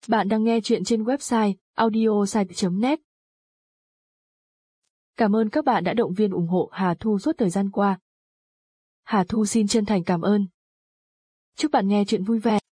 Bạn đang nghe chuyện trên website audiosite.net. Cảm ơn các bạn đã động viên ủng hộ Hà Thu suốt thời gian qua. Hà Thu xin chân thành cảm ơn. Chúc bạn nghe chuyện vui vẻ.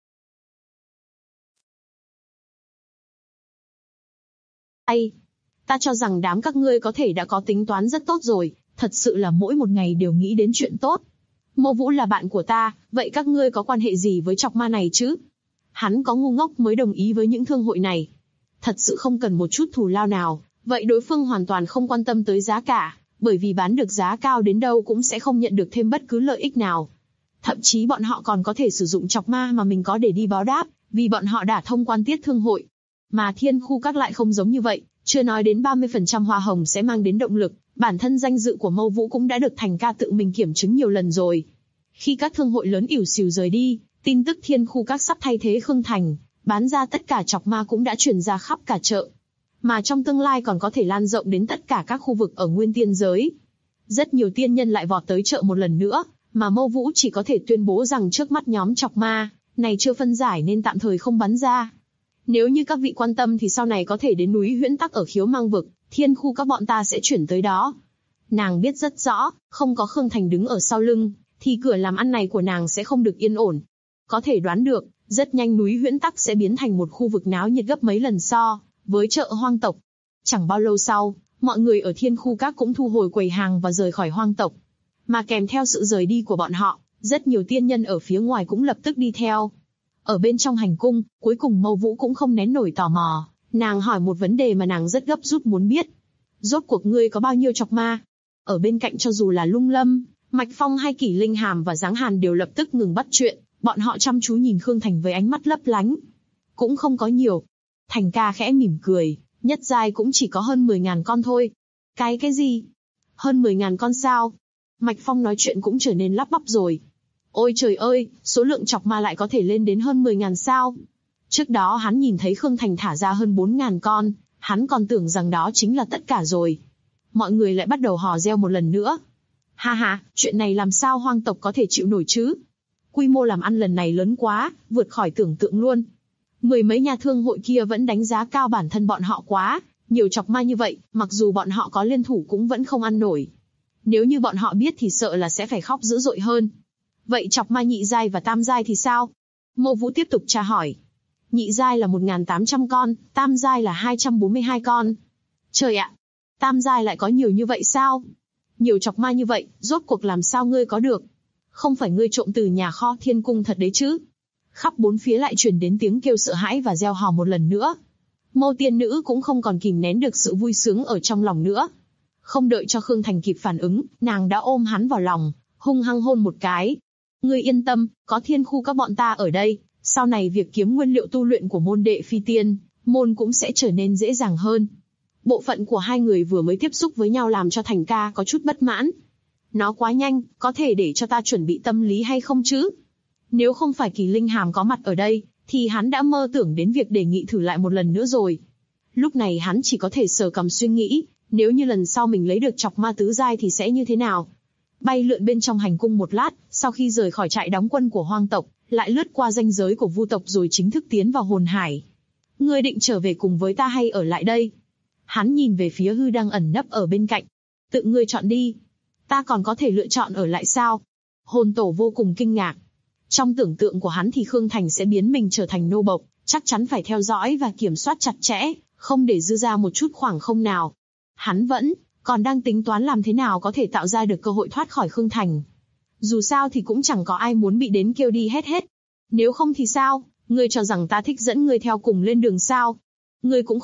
Ta cho rằng đám các ngươi có thể đã có tính toán rất tốt rồi, thật sự là mỗi một ngày đều nghĩ đến chuyện tốt. Mộ Vũ là bạn của ta, vậy các ngươi có quan hệ gì với chọc ma này chứ? Hắn có ngu ngốc mới đồng ý với những thương hội này. Thật sự không cần một chút thù lao nào, vậy đối phương hoàn toàn không quan tâm tới giá cả, bởi vì bán được giá cao đến đâu cũng sẽ không nhận được thêm bất cứ lợi ích nào. Thậm chí bọn họ còn có thể sử dụng chọc ma mà mình có để đi báo đáp, vì bọn họ đã thông quan tiết thương hội. Mà Thiên Khu Các lại không giống như vậy, chưa nói đến 30% hoa hồng sẽ mang đến động lực, bản thân danh dự của Mâu Vũ cũng đã được Thành Ca tự mình kiểm chứng nhiều lần rồi. Khi các thương hội lớn ỉu xìu rời đi, tin tức Thiên Khu Các sắp thay thế Khương Thành, bán ra tất cả chọc ma cũng đã truyền ra khắp cả chợ. Mà trong tương lai còn có thể lan rộng đến tất cả các khu vực ở Nguyên Tiên giới. Rất nhiều tiên nhân lại vọt tới chợ một lần nữa, mà Mâu Vũ chỉ có thể tuyên bố rằng trước mắt nhóm chọc ma này chưa phân giải nên tạm thời không bắn ra. Nếu như các vị quan tâm thì sau này có thể đến núi Huyễn Tắc ở Khiếu Mang Vực, Thiên Khu Các bọn ta sẽ chuyển tới đó. Nàng biết rất rõ, không có Khương Thành đứng ở sau lưng, thì cửa làm ăn này của nàng sẽ không được yên ổn. Có thể đoán được, rất nhanh núi Huyễn Tắc sẽ biến thành một khu vực náo nhiệt gấp mấy lần so với chợ hoang tộc. Chẳng bao lâu sau, mọi người ở Thiên Khu Các cũng thu hồi quầy hàng và rời khỏi hoang tộc. Mà kèm theo sự rời đi của bọn họ, rất nhiều tiên nhân ở phía ngoài cũng lập tức đi theo. Ở bên trong hành cung, cuối cùng Mâu Vũ cũng không nén nổi tò mò, nàng hỏi một vấn đề mà nàng rất gấp rút muốn biết. Rốt cuộc ngươi có bao nhiêu chọc ma? Ở bên cạnh cho dù là Lung Lâm, Mạch Phong hay Kỷ Linh Hàm và Giáng Hàn đều lập tức ngừng bắt chuyện, bọn họ chăm chú nhìn Khương Thành với ánh mắt lấp lánh. Cũng không có nhiều. Thành Ca khẽ mỉm cười, nhất giai cũng chỉ có hơn 10.000 con thôi. Cái gì? Hơn 10.000 con sao? Mạch Phong nói chuyện cũng trở nên lắp bắp rồi. Ôi trời ơi, số lượng chọc ma lại có thể lên đến hơn 10.000 sao? Trước đó hắn nhìn thấy Khương Thành thả ra hơn 4.000 con, hắn còn tưởng rằng đó chính là tất cả rồi. Mọi người lại bắt đầu hò reo một lần nữa. Ha ha, chuyện này làm sao hoang tộc có thể chịu nổi chứ? Quy mô làm ăn lần này lớn quá, vượt khỏi tưởng tượng luôn. Mười mấy nhà thương hội kia vẫn đánh giá cao bản thân bọn họ quá, nhiều chọc ma như vậy, mặc dù bọn họ có liên thủ cũng vẫn không ăn nổi. Nếu như bọn họ biết thì sợ là sẽ phải khóc dữ dội hơn. Vậy chọc ma nhị giai và tam giai thì sao? Mâu Vũ tiếp tục tra hỏi. Nhị giai là 1.800 con, tam giai là 242 con. Trời ạ! Tam giai lại có nhiều như vậy sao? Nhiều chọc ma như vậy, rốt cuộc làm sao ngươi có được? Không phải ngươi trộm từ nhà kho Thiên Cung thật đấy chứ? Khắp bốn phía lại truyền đến tiếng kêu sợ hãi và reo hò một lần nữa. Mâu tiên nữ cũng không còn kìm nén được sự vui sướng ở trong lòng nữa. Không đợi cho Khương Thành kịp phản ứng, nàng đã ôm hắn vào lòng, hung hăng hôn một cái. Ngươi yên tâm, có Thiên Khu Các bọn ta ở đây, sau này việc kiếm nguyên liệu tu luyện của môn đệ phi tiên, môn cũng sẽ trở nên dễ dàng hơn. Bộ phận của hai người vừa mới tiếp xúc với nhau làm cho Thành Ca có chút bất mãn. Nó quá nhanh, có thể để cho ta chuẩn bị tâm lý hay không chứ? Nếu không phải Kỳ Linh Hàm có mặt ở đây, thì hắn đã mơ tưởng đến việc đề nghị thử lại một lần nữa rồi. Lúc này hắn chỉ có thể sờ cằm suy nghĩ, nếu như lần sau mình lấy được chọc ma tứ giai thì sẽ như thế nào? Bay lượn bên trong hành cung một lát, sau khi rời khỏi trại đóng quân của hoang tộc, lại lướt qua ranh giới của vu tộc rồi chính thức tiến vào hồn hải. Ngươi định trở về cùng với ta hay ở lại đây? Hắn nhìn về phía Hư đang ẩn nấp ở bên cạnh. Tự ngươi chọn đi. Ta còn có thể lựa chọn ở lại sao? Hồn tổ vô cùng kinh ngạc. Trong tưởng tượng của hắn thì Khương Thành sẽ biến mình trở thành nô bộc, chắc chắn phải theo dõi và kiểm soát chặt chẽ, không để dư ra một chút khoảng không nào. Hắn vẫn còn đang tính toán làm thế nào có thể tạo ra được cơ hội thoát khỏi Khương Thành. Dù sao thì cũng chẳng có ai muốn bị đến kêu đi hết. Nếu không thì sao, ngươi cho rằng ta thích dẫn ngươi theo cùng lên đường sao? Ngươi cũng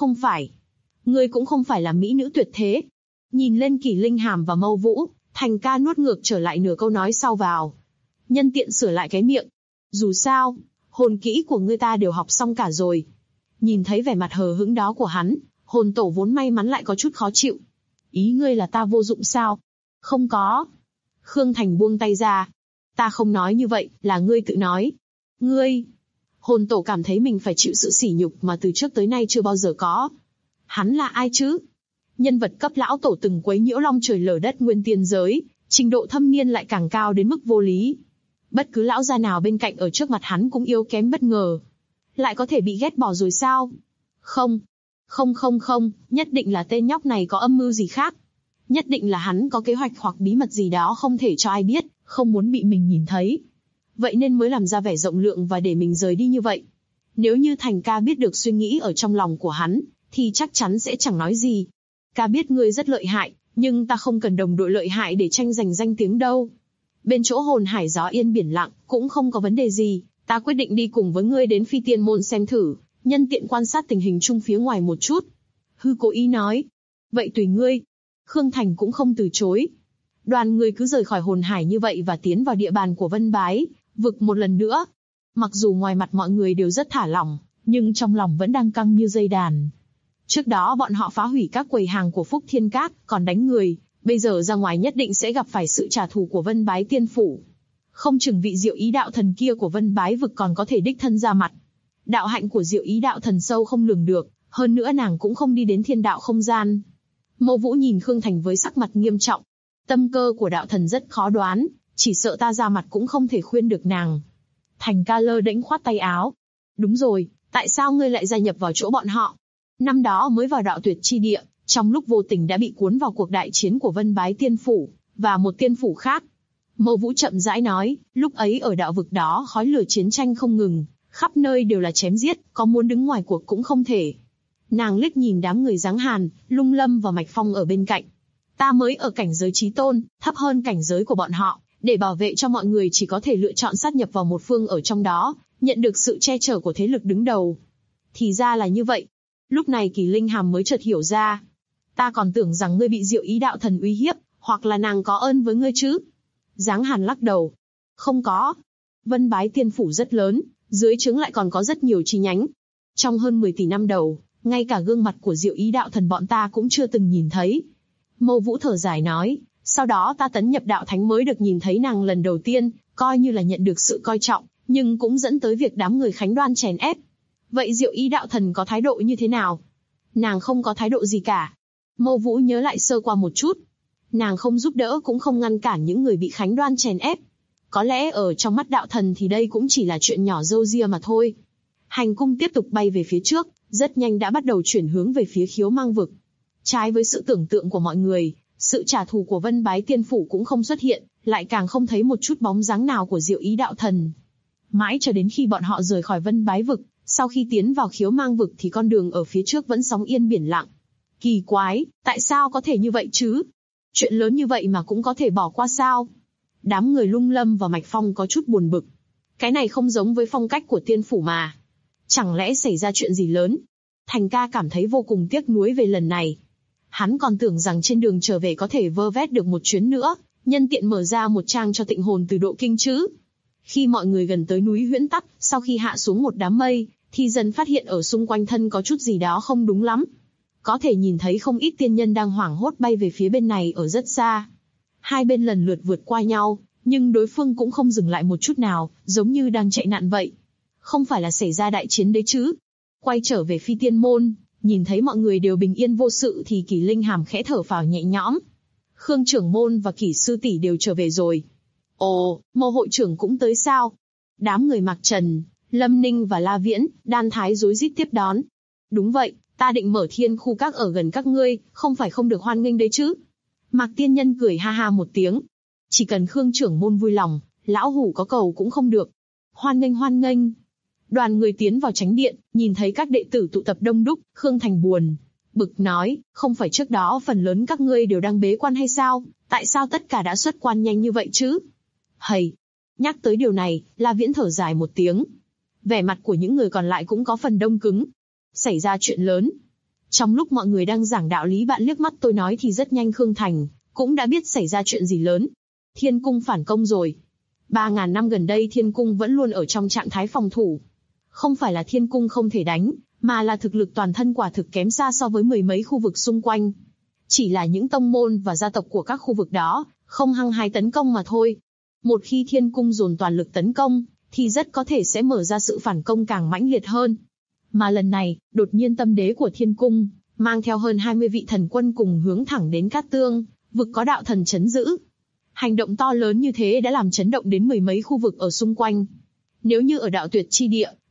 không phải là mỹ nữ tuyệt thế. Nhìn lên Kỷ Linh Hàm và Mâu Vũ, Thành Ca nuốt ngược trở lại nửa câu nói sau vào. Nhân tiện sửa lại cái miệng. Dù sao, hồn kỹ của ngươi ta đều học xong cả rồi. Nhìn thấy vẻ mặt hờ hững đó của hắn, hồn tổ vốn may mắn lại có chút khó chịu. Ý ngươi là ta vô dụng sao? Không có. Khương Thành buông tay ra. Ta không nói như vậy, là ngươi tự nói. Ngươi. Hồn tổ cảm thấy mình phải chịu sự sỉ nhục mà từ trước tới nay chưa bao giờ có. Hắn là ai chứ? Nhân vật cấp lão tổ từng quấy nhiễu long trời lở đất Nguyên Tiên giới, trình độ thâm niên lại càng cao đến mức vô lý. Bất cứ lão gia nào bên cạnh ở trước mặt hắn cũng yếu kém bất ngờ. lại có thể bị ghét bỏ rồi sao? Không, không, nhất định là tên nhóc này có âm mưu gì khác. Nhất định là hắn có kế hoạch hoặc bí mật gì đó không thể cho ai biết, không muốn bị mình nhìn thấy. Vậy nên mới làm ra vẻ rộng lượng và để mình rời đi như vậy. Nếu như Thành ca biết được suy nghĩ ở trong lòng của hắn, thì chắc chắn sẽ chẳng nói gì. Ca biết ngươi rất lợi hại, nhưng ta không cần đồng đội lợi hại để tranh giành danh tiếng đâu. Bên chỗ hồn hải gió yên biển lặng, cũng không có vấn đề gì, ta quyết định đi cùng với ngươi đến Phi Tiên Môn xem thử, nhân tiện quan sát tình hình chung phía ngoài một chút. Hư cố ý nói. Vậy tùy ngươi. Khương Thành cũng không từ chối. Đoàn người cứ rời khỏi hồn hải như vậy và tiến vào địa bàn của Vân Bái vực một lần nữa. Mặc dù ngoài mặt mọi người đều rất thả lỏng, nhưng trong lòng vẫn đang căng như dây đàn. Trước đó bọn họ phá hủy các quầy hàng của Phúc Thiên Các, còn đánh người, bây giờ ra ngoài nhất định sẽ gặp phải sự trả thù của Vân Bái Tiên Phủ. Không chừng vị Diệu Ý đạo thần kia của Vân Bái vực còn có thể đích thân ra mặt. Đạo hạnh của Diệu Ý đạo thần sâu không lường được, hơn nữa nàng cũng không đi đến thiên đạo không gian. Mộ Vũ nhìn Khương Thành với sắc mặt nghiêm trọng. Tâm cơ của đạo thần rất khó đoán, chỉ sợ ta ra mặt cũng không thể khuyên được nàng. Thành ca lơ đễnh khoát tay áo. Đúng rồi, tại sao ngươi lại gia nhập vào chỗ bọn họ? Năm đó mới vào đạo tuyệt chi địa, trong lúc vô tình đã bị cuốn vào cuộc đại chiến của Vân Bái Tiên Phủ, và một tiên phủ khác. Mộ Vũ chậm rãi nói, lúc ấy ở đạo vực đó khói lửa chiến tranh không ngừng, khắp nơi đều là chém giết, có muốn đứng ngoài cuộc cũng không thể. Nàng liếc nhìn đám người Giáng Hàn, Lung Lâm và Mạch Phong ở bên cạnh. Ta mới ở cảnh giới chí tôn, thấp hơn cảnh giới của bọn họ, để bảo vệ cho mọi người chỉ có thể lựa chọn sát nhập vào một phương ở trong đó, nhận được sự che chở của thế lực đứng đầu. Thì ra là như vậy. Lúc này Kỳ Linh Hàm mới chợt hiểu ra. Ta còn tưởng rằng ngươi bị Diệu Ý đạo thần uy hiếp, hoặc là nàng có ơn với ngươi chứ. Giáng Hàn lắc đầu. Không có. Vân Bái Tiên Phủ rất lớn, dưới trướng lại còn có rất nhiều chi nhánh. Trong hơn 10 tỷ năm đầu, ngay cả gương mặt của Diệu Ý đạo thần bọn ta cũng chưa từng nhìn thấy. Mộ Vũ thở dài nói, sau đó ta tấn nhập đạo thánh mới được nhìn thấy nàng lần đầu tiên, coi như là nhận được sự coi trọng, nhưng cũng dẫn tới việc đám người Khánh Đoan chèn ép. Vậy Diệu Ý đạo thần có thái độ như thế nào? Nàng không có thái độ gì cả. Mộ Vũ nhớ lại sơ qua một chút. Nàng không giúp đỡ cũng không ngăn cản những người bị Khánh Đoan chèn ép. Có lẽ ở trong mắt đạo thần thì đây cũng chỉ là chuyện nhỏ râu ria mà thôi. Hành cung tiếp tục bay về phía trước, rất nhanh đã bắt đầu chuyển hướng về phía Khiếu Mang vực. Trái với sự tưởng tượng của mọi người, sự trả thù của Vân Bái Tiên Phủ cũng không xuất hiện, lại càng không thấy một chút bóng dáng nào của Diệu Ý đạo thần. Mãi cho đến khi bọn họ rời khỏi Vân Bái vực, sau khi tiến vào Khiếu Mang vực thì con đường ở phía trước vẫn sóng yên biển lặng. Kỳ quái, tại sao có thể như vậy chứ? Chuyện lớn như vậy mà cũng có thể bỏ qua sao? Đám người Lung Lâm và Mạch Phong có chút buồn bực. Cái này không giống với phong cách của Tiên Phủ mà. Chẳng lẽ xảy ra chuyện gì lớn? Thành ca cảm thấy vô cùng tiếc nuối về lần này. Hắn còn tưởng rằng trên đường trở về có thể vơ vét được một chuyến nữa, nhân tiện mở ra một trang cho tịnh hồn từ độ kinh chứ. Khi mọi người gần tới núi Huyễn Tắc, sau khi hạ xuống một đám mây, thì dần phát hiện ở xung quanh thân có chút gì đó không đúng lắm. Có thể nhìn thấy không ít tiên nhân đang hoảng hốt bay về phía bên này ở rất xa. Hai bên lần lượt vượt qua nhau, nhưng đối phương cũng không dừng lại một chút nào, giống như đang chạy nạn vậy. Không phải là xảy ra đại chiến đấy chứ? Quay trở về Phi Tiên Môn, nhìn thấy mọi người đều bình yên vô sự thì Kỳ Linh Hàm khẽ thở phào nhẹ nhõm. Khương trưởng môn và Kỳ sư tỷ đều trở về rồi. Ồ, Mộ hội trưởng cũng tới sao? Đám người Mạc Trần, Lâm Ninh và La Viễn, Đan Thái rối rít tiếp đón. Đúng vậy, ta định mở thiên khu các ở gần các ngươi, không phải không được hoan nghênh đấy chứ? Mạc Tiên Nhân cười ha ha một tiếng. Chỉ cần Khương trưởng môn vui lòng, lão hủ có cầu cũng không được. Hoan nghênh hoan nghênh. Đoàn người tiến vào chánh điện, nhìn thấy các đệ tử tụ tập đông đúc, Khương Thành buồn bực nói, không phải trước đó phần lớn các ngươi đều đang bế quan hay sao, tại sao tất cả đã xuất quan nhanh như vậy chứ? Hầy! Nhắc tới điều này, La Viễn thở dài một tiếng. Vẻ mặt của những người còn lại cũng có phần đông cứng. Xảy ra chuyện lớn. Trong lúc mọi người đang giảng đạo lý bạn liếc mắt tôi nói thì rất nhanh Khương Thành cũng đã biết xảy ra chuyện gì lớn. Thiên cung phản công rồi. 3.000 năm gần đây Thiên cung vẫn luôn ở trong trạng thái phòng thủ. Không phải là Thiên cung không thể đánh, mà là thực lực toàn thân quả thực kém xa so với mười mấy khu vực xung quanh. Chỉ là những tông môn và gia tộc của các khu vực đó không hăng hái tấn công mà thôi. Một khi Thiên cung dồn toàn lực tấn công, thì rất có thể sẽ mở ra sự phản công càng mãnh liệt hơn. Mà lần này, đột nhiên tâm đế của Thiên cung mang theo hơn 20 vị thần quân cùng hướng thẳng đến Cát Tương, vực có đạo thần chấn giữ. Hành động to lớn như thế đã làm chấn động đến mười mấy khu vực ở xung quanh. Nếu như ở đạo tuyệt chi địa,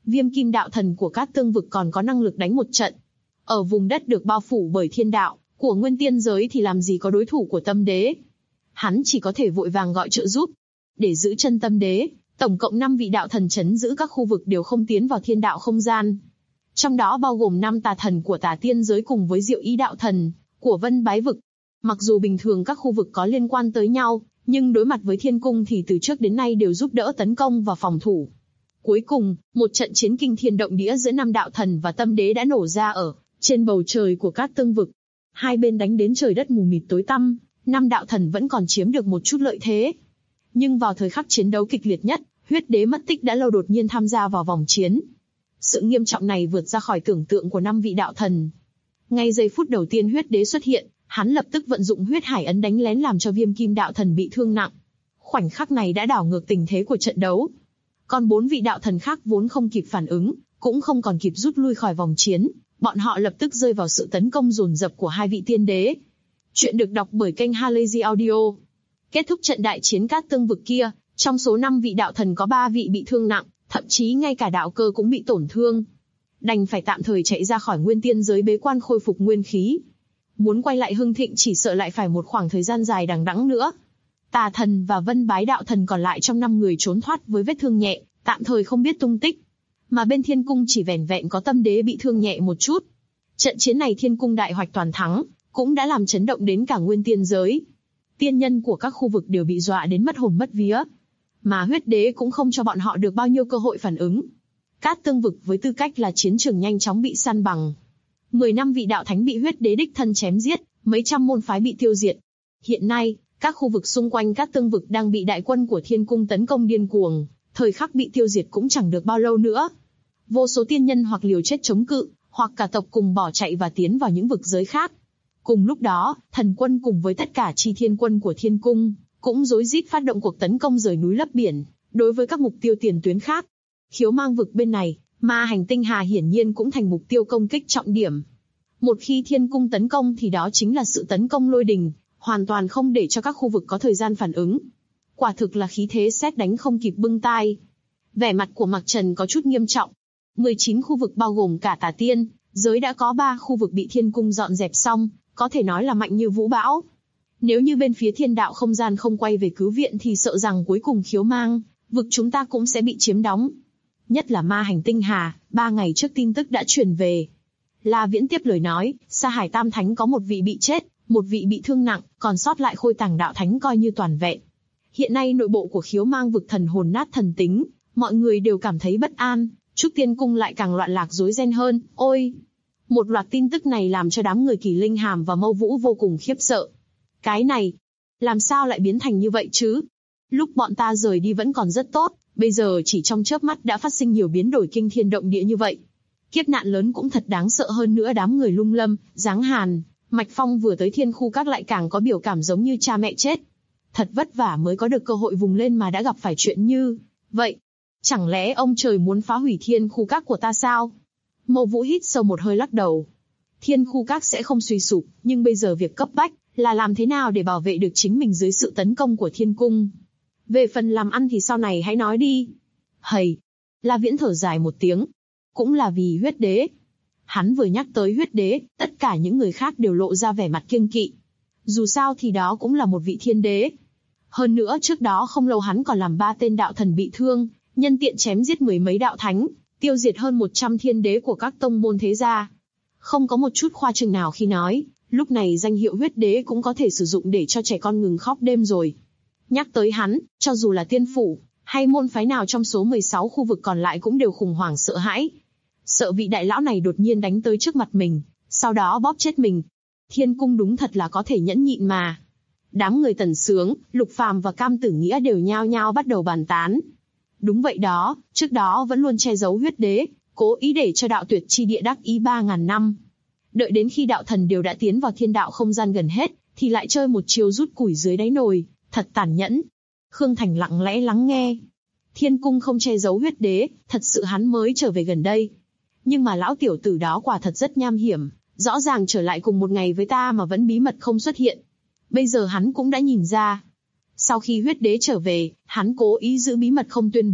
Viêm kim đạo thần của Cát Tương vực còn có năng lực đánh một trận. Ở vùng đất được bao phủ bởi thiên đạo của nguyên tiên giới thì làm gì có đối thủ của tâm đế. Hắn chỉ có thể vội vàng gọi trợ giúp. Để giữ chân tâm đế, tổng cộng 5 vị đạo thần trấn giữ các khu vực đều không tiến vào thiên đạo không gian. Trong đó bao gồm 5 tà thần của Tà Tiên giới cùng với Diệu Ý đạo thần của Vân Bái vực. Mặc dù bình thường các khu vực có liên quan tới nhau, nhưng đối mặt với thiên cung thì từ trước đến nay đều giúp đỡ tấn công và phòng thủ. Cuối cùng, một trận chiến kinh thiên động địa giữa 5 đạo thần và tâm đế đã nổ ra ở trên bầu trời của Cát Tương vực. Hai bên đánh đến trời đất mù mịt tối tăm, 5 đạo thần vẫn còn chiếm được một chút lợi thế. Nhưng vào thời khắc chiến đấu kịch liệt nhất, huyết đế mất tích đã lâu đột nhiên tham gia vào vòng chiến. Sự nghiêm trọng này vượt ra khỏi tưởng tượng của 5 vị đạo thần. Ngay giây phút đầu tiên huyết đế xuất hiện, hắn lập tức vận dụng huyết hải ấn đánh lén làm cho Viêm Kim đạo thần bị thương nặng. Khoảnh khắc này đã đảo ngược tình thế của trận đấu. Còn 4 vị đạo thần khác vốn không kịp phản ứng, cũng không còn kịp rút lui khỏi vòng chiến, bọn họ lập tức rơi vào sự tấn công dồn dập của hai vị tiên đế. Chuyện được đọc bởi kênh Halazy Audio. Kết thúc trận đại chiến Cát Tương vực kia, trong số 5 vị đạo thần có 3 vị bị thương nặng, thậm chí ngay cả đạo cơ cũng bị tổn thương. Đành phải tạm thời chạy ra khỏi nguyên tiên giới bế quan khôi phục nguyên khí. Muốn quay lại hưng thịnh chỉ sợ lại phải một khoảng thời gian dài đằng đẵng nữa. Tà thần và Vân Bái đạo thần còn lại trong 5 người trốn thoát với vết thương nhẹ, tạm thời không biết tung tích. Mà bên thiên cung chỉ vẻn vẹn có tâm đế bị thương nhẹ một chút. Trận chiến này thiên cung đại hoạch toàn thắng, cũng đã làm chấn động đến cả nguyên tiên giới. Tiên nhân của các khu vực đều bị dọa đến mất hồn mất vía. Mà huyết đế cũng không cho bọn họ được bao nhiêu cơ hội phản ứng. Cát Tương vực với tư cách là chiến trường nhanh chóng bị săn bằng. 10 năm vị đạo thánh bị huyết đế đích thân chém giết, mấy trăm môn phái bị tiêu diệt. Hiện nay, các khu vực xung quanh Cát Tương vực đang bị đại quân của thiên cung tấn công điên cuồng, thời khắc bị tiêu diệt cũng chẳng được bao lâu nữa. Vô số tiên nhân hoặc liều chết chống cự, hoặc cả tộc cùng bỏ chạy và tiến vào những vực giới khác. Cùng lúc đó, thần quân cùng với tất cả chi thiên quân của thiên cung, cũng rối rít phát động cuộc tấn công rời núi lấp biển, đối với các mục tiêu tiền tuyến khác. Khiếu Mang vực bên này, Ma Hành Tinh Hà hiển nhiên cũng thành mục tiêu công kích trọng điểm. Một khi thiên cung tấn công thì đó chính là sự tấn công lôi đình, hoàn toàn không để cho các khu vực có thời gian phản ứng. Quả thực là khí thế sét đánh không kịp bưng tai. Vẻ mặt của Mạc Trần có chút nghiêm trọng. 19 khu vực bao gồm cả Tà Tiên giới đã có 3 khu vực bị thiên cung dọn dẹp xong, có thể nói là mạnh như vũ bão. Nếu như bên phía thiên đạo không gian không quay về cứu viện thì sợ rằng cuối cùng Khiếu Mang vực chúng ta cũng sẽ bị chiếm đóng. Nhất là Ma Hành Tinh Hà, 3 ngày trước tin tức đã truyền về. La Viễn tiếp lời nói, Sa Hải Tam Thánh có một vị bị chết, một vị bị thương nặng, còn sót lại Khôi Tàng đạo thánh coi như toàn vẹn. Hiện nay nội bộ của Khiếu Mang vực thần hồn nát thần tính, mọi người đều cảm thấy bất an, Trúc Tiên cung lại càng loạn lạc rối ren hơn. Ôi! Một loạt tin tức này làm cho đám người Kỳ Linh Hàm và Mâu Vũ vô cùng khiếp sợ. Cái này, làm sao lại biến thành như vậy chứ? Lúc bọn ta rời đi vẫn còn rất tốt, bây giờ chỉ trong chớp mắt đã phát sinh nhiều biến đổi kinh thiên động địa như vậy. Kiếp nạn lớn cũng thật đáng sợ hơn nữa. Đám người Lung Lâm, Giáng Hàn, Mạch Phong vừa tới thiên khu các lại càng có biểu cảm giống như cha mẹ chết. Thật vất vả mới có được cơ hội vùng lên mà đã gặp phải chuyện như vậy. Chẳng lẽ ông trời muốn phá hủy thiên khu các của ta sao? Mâu Vũ hít sâu một hơi lắc đầu. Thiên khu các sẽ không suy sụp, nhưng bây giờ việc cấp bách là làm thế nào để bảo vệ được chính mình dưới sự tấn công của thiên cung. Về phần làm ăn thì sau này hãy nói đi. Hầy! La Viễn thở dài một tiếng. Cũng là vì huyết đế. Hắn vừa nhắc tới huyết đế, tất cả những người khác đều lộ ra vẻ mặt kiêng kỵ. Dù sao thì đó cũng là một vị thiên đế. Hơn nữa trước đó không lâu hắn còn làm 3 tên đạo thần bị thương, nhân tiện chém giết 10 mấy đạo thánh, tiêu diệt hơn 100 thiên đế của các tông môn thế gia. Không có một chút khoa trương nào khi nói, lúc này danh hiệu huyết đế cũng có thể sử dụng để cho trẻ con ngừng khóc đêm rồi. Nhắc tới hắn, cho dù là tiên phủ, hay môn phái nào trong số 16 khu vực còn lại cũng đều khủng hoảng sợ hãi. Sợ vị đại lão này đột nhiên đánh tới trước mặt mình, sau đó bóp chết mình. Thiên cung đúng thật là có thể nhẫn nhịn mà. Đám người Tần Sướng, Lục Phàm và Cam Tử Nghĩa đều nhao nhao bắt đầu bàn tán. Đúng vậy đó, trước đó vẫn luôn che giấu huyết đế, cố ý để cho đạo tuyệt chi địa đắc ý 3.000 năm. Đợi đến khi đạo thần đều đã tiến vào thiên đạo không gian gần hết, thì lại chơi một chiêu rút củi dưới đáy nồi, thật tàn nhẫn. Khương Thành lặng lẽ lắng nghe. Thiên cung không che giấu huyết đế, thật sự hắn mới trở về gần đây. Nhưng mà lão tiểu tử đó quả thật rất nham hiểm, rõ ràng trở lại cùng một ngày với ta mà vẫn bí mật không xuất hiện. Bây giờ hắn cũng đã nhìn ra. Sau khi huyết đế trở về, hắn cố ý giữ bí mật không tuyên bố,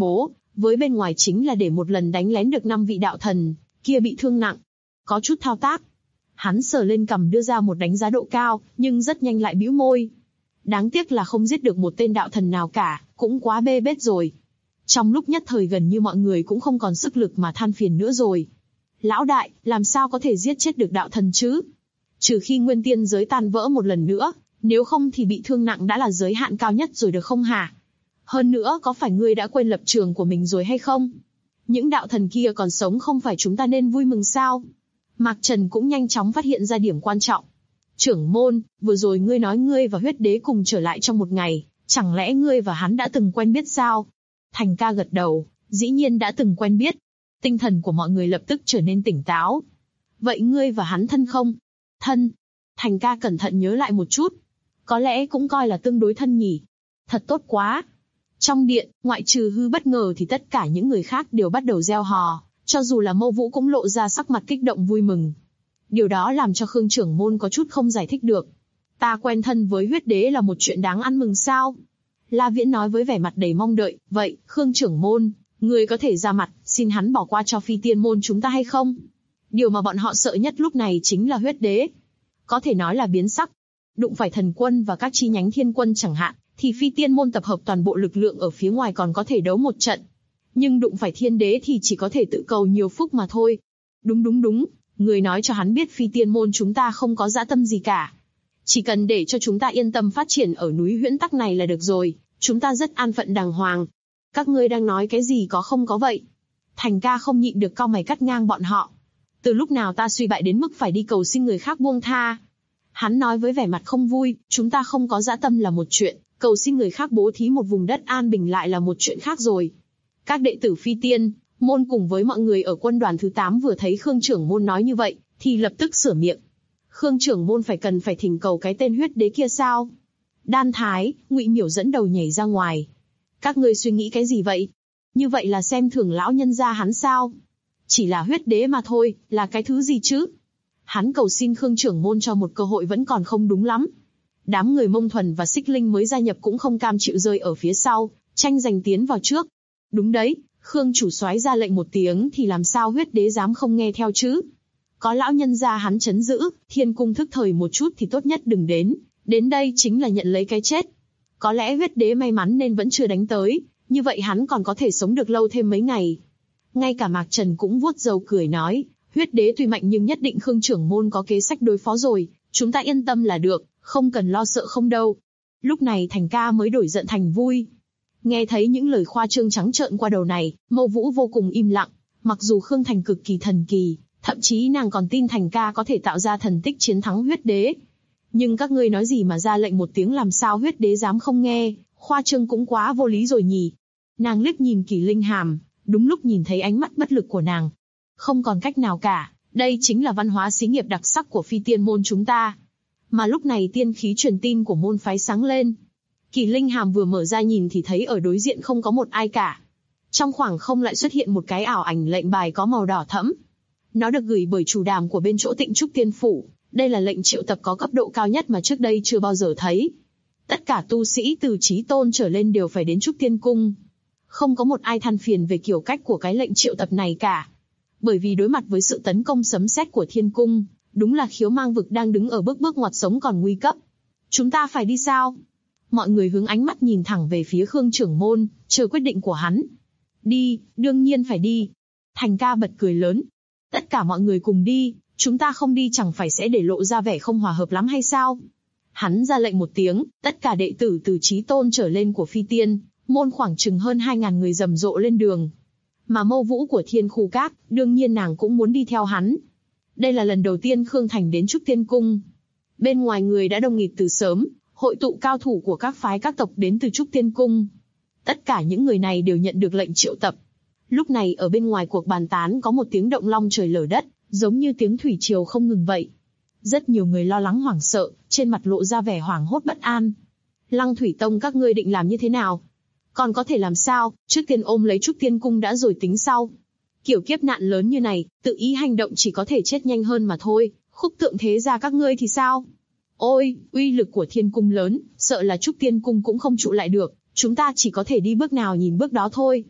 với bên ngoài chính là để một lần đánh lén được 5 vị đạo thần kia bị thương nặng. Có chút thao tác. Hắn sờ lên cằm đưa ra một đánh giá độ cao, nhưng rất nhanh lại bĩu môi. Đáng tiếc là không giết được một tên đạo thần nào cả, cũng quá bê bết rồi. Trong lúc nhất thời gần như mọi người cũng không còn sức lực mà than phiền nữa rồi. Lão đại, làm sao có thể giết chết được đạo thần chứ? Trừ khi nguyên tiên giới tan vỡ một lần nữa, nếu không thì bị thương nặng đã là giới hạn cao nhất rồi được không hả? Hơn nữa, có phải ngươi đã quên lập trường của mình rồi hay không? Những đạo thần kia còn sống không phải chúng ta nên vui mừng sao? Mạc Trần cũng nhanh chóng phát hiện ra điểm quan trọng. Trưởng môn, vừa rồi ngươi nói ngươi và huyết đế cùng trở lại trong một ngày, chẳng lẽ ngươi và hắn đã từng quen biết sao? Thành ca gật đầu, dĩ nhiên đã từng quen biết. Tinh thần của mọi người lập tức trở nên tỉnh táo. Vậy ngươi và hắn thân không? Thân. Thành ca cẩn thận nhớ lại một chút. Có lẽ cũng coi là tương đối thân nhỉ. Thật tốt quá. Trong điện, ngoại trừ Hư bất ngờ thì tất cả những người khác đều bắt đầu reo hò, cho dù là Mâu Vũ cũng lộ ra sắc mặt kích động vui mừng. Điều đó làm cho Khương trưởng môn có chút không giải thích được. Ta quen thân với huyết đế là một chuyện đáng ăn mừng sao? La Viễn nói với vẻ mặt đầy mong đợi, vậy, Khương trưởng môn, người có thể ra mặt, xin hắn bỏ qua cho Phi Tiên môn chúng ta hay không? Điều mà bọn họ sợ nhất lúc này chính là huyết đế. Có thể nói là biến sắc. Đụng phải thần quân và các chi nhánh thiên quân chẳng hạn, thì Phi Tiên môn tập hợp toàn bộ lực lượng ở phía ngoài còn có thể đấu một trận. Nhưng đụng phải thiên đế thì chỉ có thể tự cầu nhiều phúc mà thôi. Đúng, người nói cho hắn biết Phi Tiên môn chúng ta không có dã tâm gì cả. Chỉ cần để cho chúng ta yên tâm phát triển ở núi Huyễn Tắc này là được rồi, chúng ta rất an phận đàng hoàng. Các ngươi đang nói cái gì có không có vậy? Thành ca không nhịn được cau mày cắt ngang bọn họ. Từ lúc nào ta suy bại đến mức phải đi cầu xin người khác buông tha? Hắn nói với vẻ mặt không vui, chúng ta không có dã tâm là một chuyện, cầu xin người khác bố thí một vùng đất an bình lại là một chuyện khác rồi. Các đệ tử Phi Tiên môn cùng với mọi người ở quân đoàn thứ 8 vừa thấy Khương trưởng môn nói như vậy, thì lập tức sửa miệng. Khương trưởng môn cần phải thỉnh cầu cái tên huyết đế kia sao? Đan Thái, Ngụy Miểu dẫn đầu nhảy ra ngoài. Các ngươi suy nghĩ cái gì vậy? Như vậy là xem thường lão nhân gia hắn sao? Chỉ là huyết đế mà thôi, là cái thứ gì chứ? Hắn cầu xin Khương trưởng môn cho một cơ hội vẫn còn không đúng lắm. Đám người Mông Thuần và Xích Linh mới gia nhập cũng không cam chịu rơi ở phía sau, tranh giành tiến vào trước. Đúng đấy, Khương chủ soái ra lệnh một tiếng thì làm sao huyết đế dám không nghe theo chứ? Có lão nhân gia hắn chấn giữ, thiên cung thức thời một chút thì tốt nhất đừng đến. Đến đây chính là nhận lấy cái chết. Có lẽ huyết đế may mắn nên vẫn chưa đánh tới, như vậy hắn còn có thể sống được lâu thêm mấy ngày. Ngay cả Mạc Trần cũng vuốt râu cười nói, huyết đế tuy mạnh nhưng nhất định Khương trưởng môn có kế sách đối phó rồi, chúng ta yên tâm là được, không cần lo sợ không đâu. Lúc này Thành ca mới đổi giận thành vui. Nghe thấy những lời khoa trương trắng trợn qua đầu này, Mâu Vũ vô cùng im lặng, mặc dù Khương Thành cực kỳ thần kỳ, thậm chí nàng còn tin Thành ca có thể tạo ra thần tích chiến thắng huyết đế. Nhưng các ngươi nói gì mà ra lệnh một tiếng làm sao huyết đế dám không nghe, khoa trương cũng quá vô lý rồi nhỉ. Nàng liếc nhìn Kỳ Linh Hàm, đúng lúc nhìn thấy ánh mắt bất lực của nàng. Không còn cách nào cả, đây chính là văn hóa xí nghiệp đặc sắc của Phi Tiên môn chúng ta. Mà lúc này tiên khí truyền tin của môn phái sáng lên. Kỳ Linh Hàm vừa mở ra nhìn thì thấy ở đối diện không có một ai cả. Trong khoảng không lại xuất hiện một cái ảo ảnh lệnh bài có màu đỏ thẫm. Nó được gửi bởi chủ đàm của bên chỗ Tịnh Trúc Tiên Phủ. Đây là lệnh triệu tập có cấp độ cao nhất mà trước đây chưa bao giờ thấy. Tất cả tu sĩ từ chí tôn trở lên đều phải đến Trúc Tiên Cung. Không có một ai than phiền về kiểu cách của cái lệnh triệu tập này cả. Bởi vì đối mặt với sự tấn công sấm sét của Thiên Cung, đúng là Khiếu Mang Vực đang đứng ở bước ngoặt sống còn nguy cấp. Chúng ta phải đi sao? Mọi người hướng ánh mắt nhìn thẳng về phía Khương trưởng môn, chờ quyết định của hắn. Đi, đương nhiên phải đi. Thành ca bật cười lớn. Tất cả mọi người cùng đi, chúng ta không đi chẳng phải sẽ để lộ ra vẻ không hòa hợp lắm hay sao? Hắn ra lệnh một tiếng, tất cả đệ tử từ chí tôn trở lên của Phi Tiên môn khoảng chừng hơn 2.000 người rầm rộ lên đường. Mà Mâu Vũ của Thiên Khu Các, đương nhiên nàng cũng muốn đi theo hắn. Đây là lần đầu tiên Khương Thành đến Trúc Tiên Cung. Bên ngoài người đã đông nghịt từ sớm, hội tụ cao thủ của các phái các tộc đến từ Trúc Tiên Cung. Tất cả những người này đều nhận được lệnh triệu tập. Lúc này ở bên ngoài cuộc bàn tán có một tiếng động long trời lở đất, giống như tiếng thủy triều không ngừng vậy. Rất nhiều người lo lắng hoảng sợ, trên mặt lộ ra vẻ hoảng hốt bất an. Lăng Thủy Tông các ngươi định làm như thế nào? Còn có thể làm sao, trước tiên ôm lấy Trúc Tiên Cung đã rồi tính sau. Kiểu kiếp nạn lớn như này, tự ý hành động chỉ có thể chết nhanh hơn mà thôi, Khúc Tượng thế gia các ngươi thì sao? Ôi, uy lực của Thiên Cung lớn, sợ là Trúc Tiên Cung cũng không trụ lại được, chúng ta chỉ có thể đi bước nào nhìn bước đó thôi.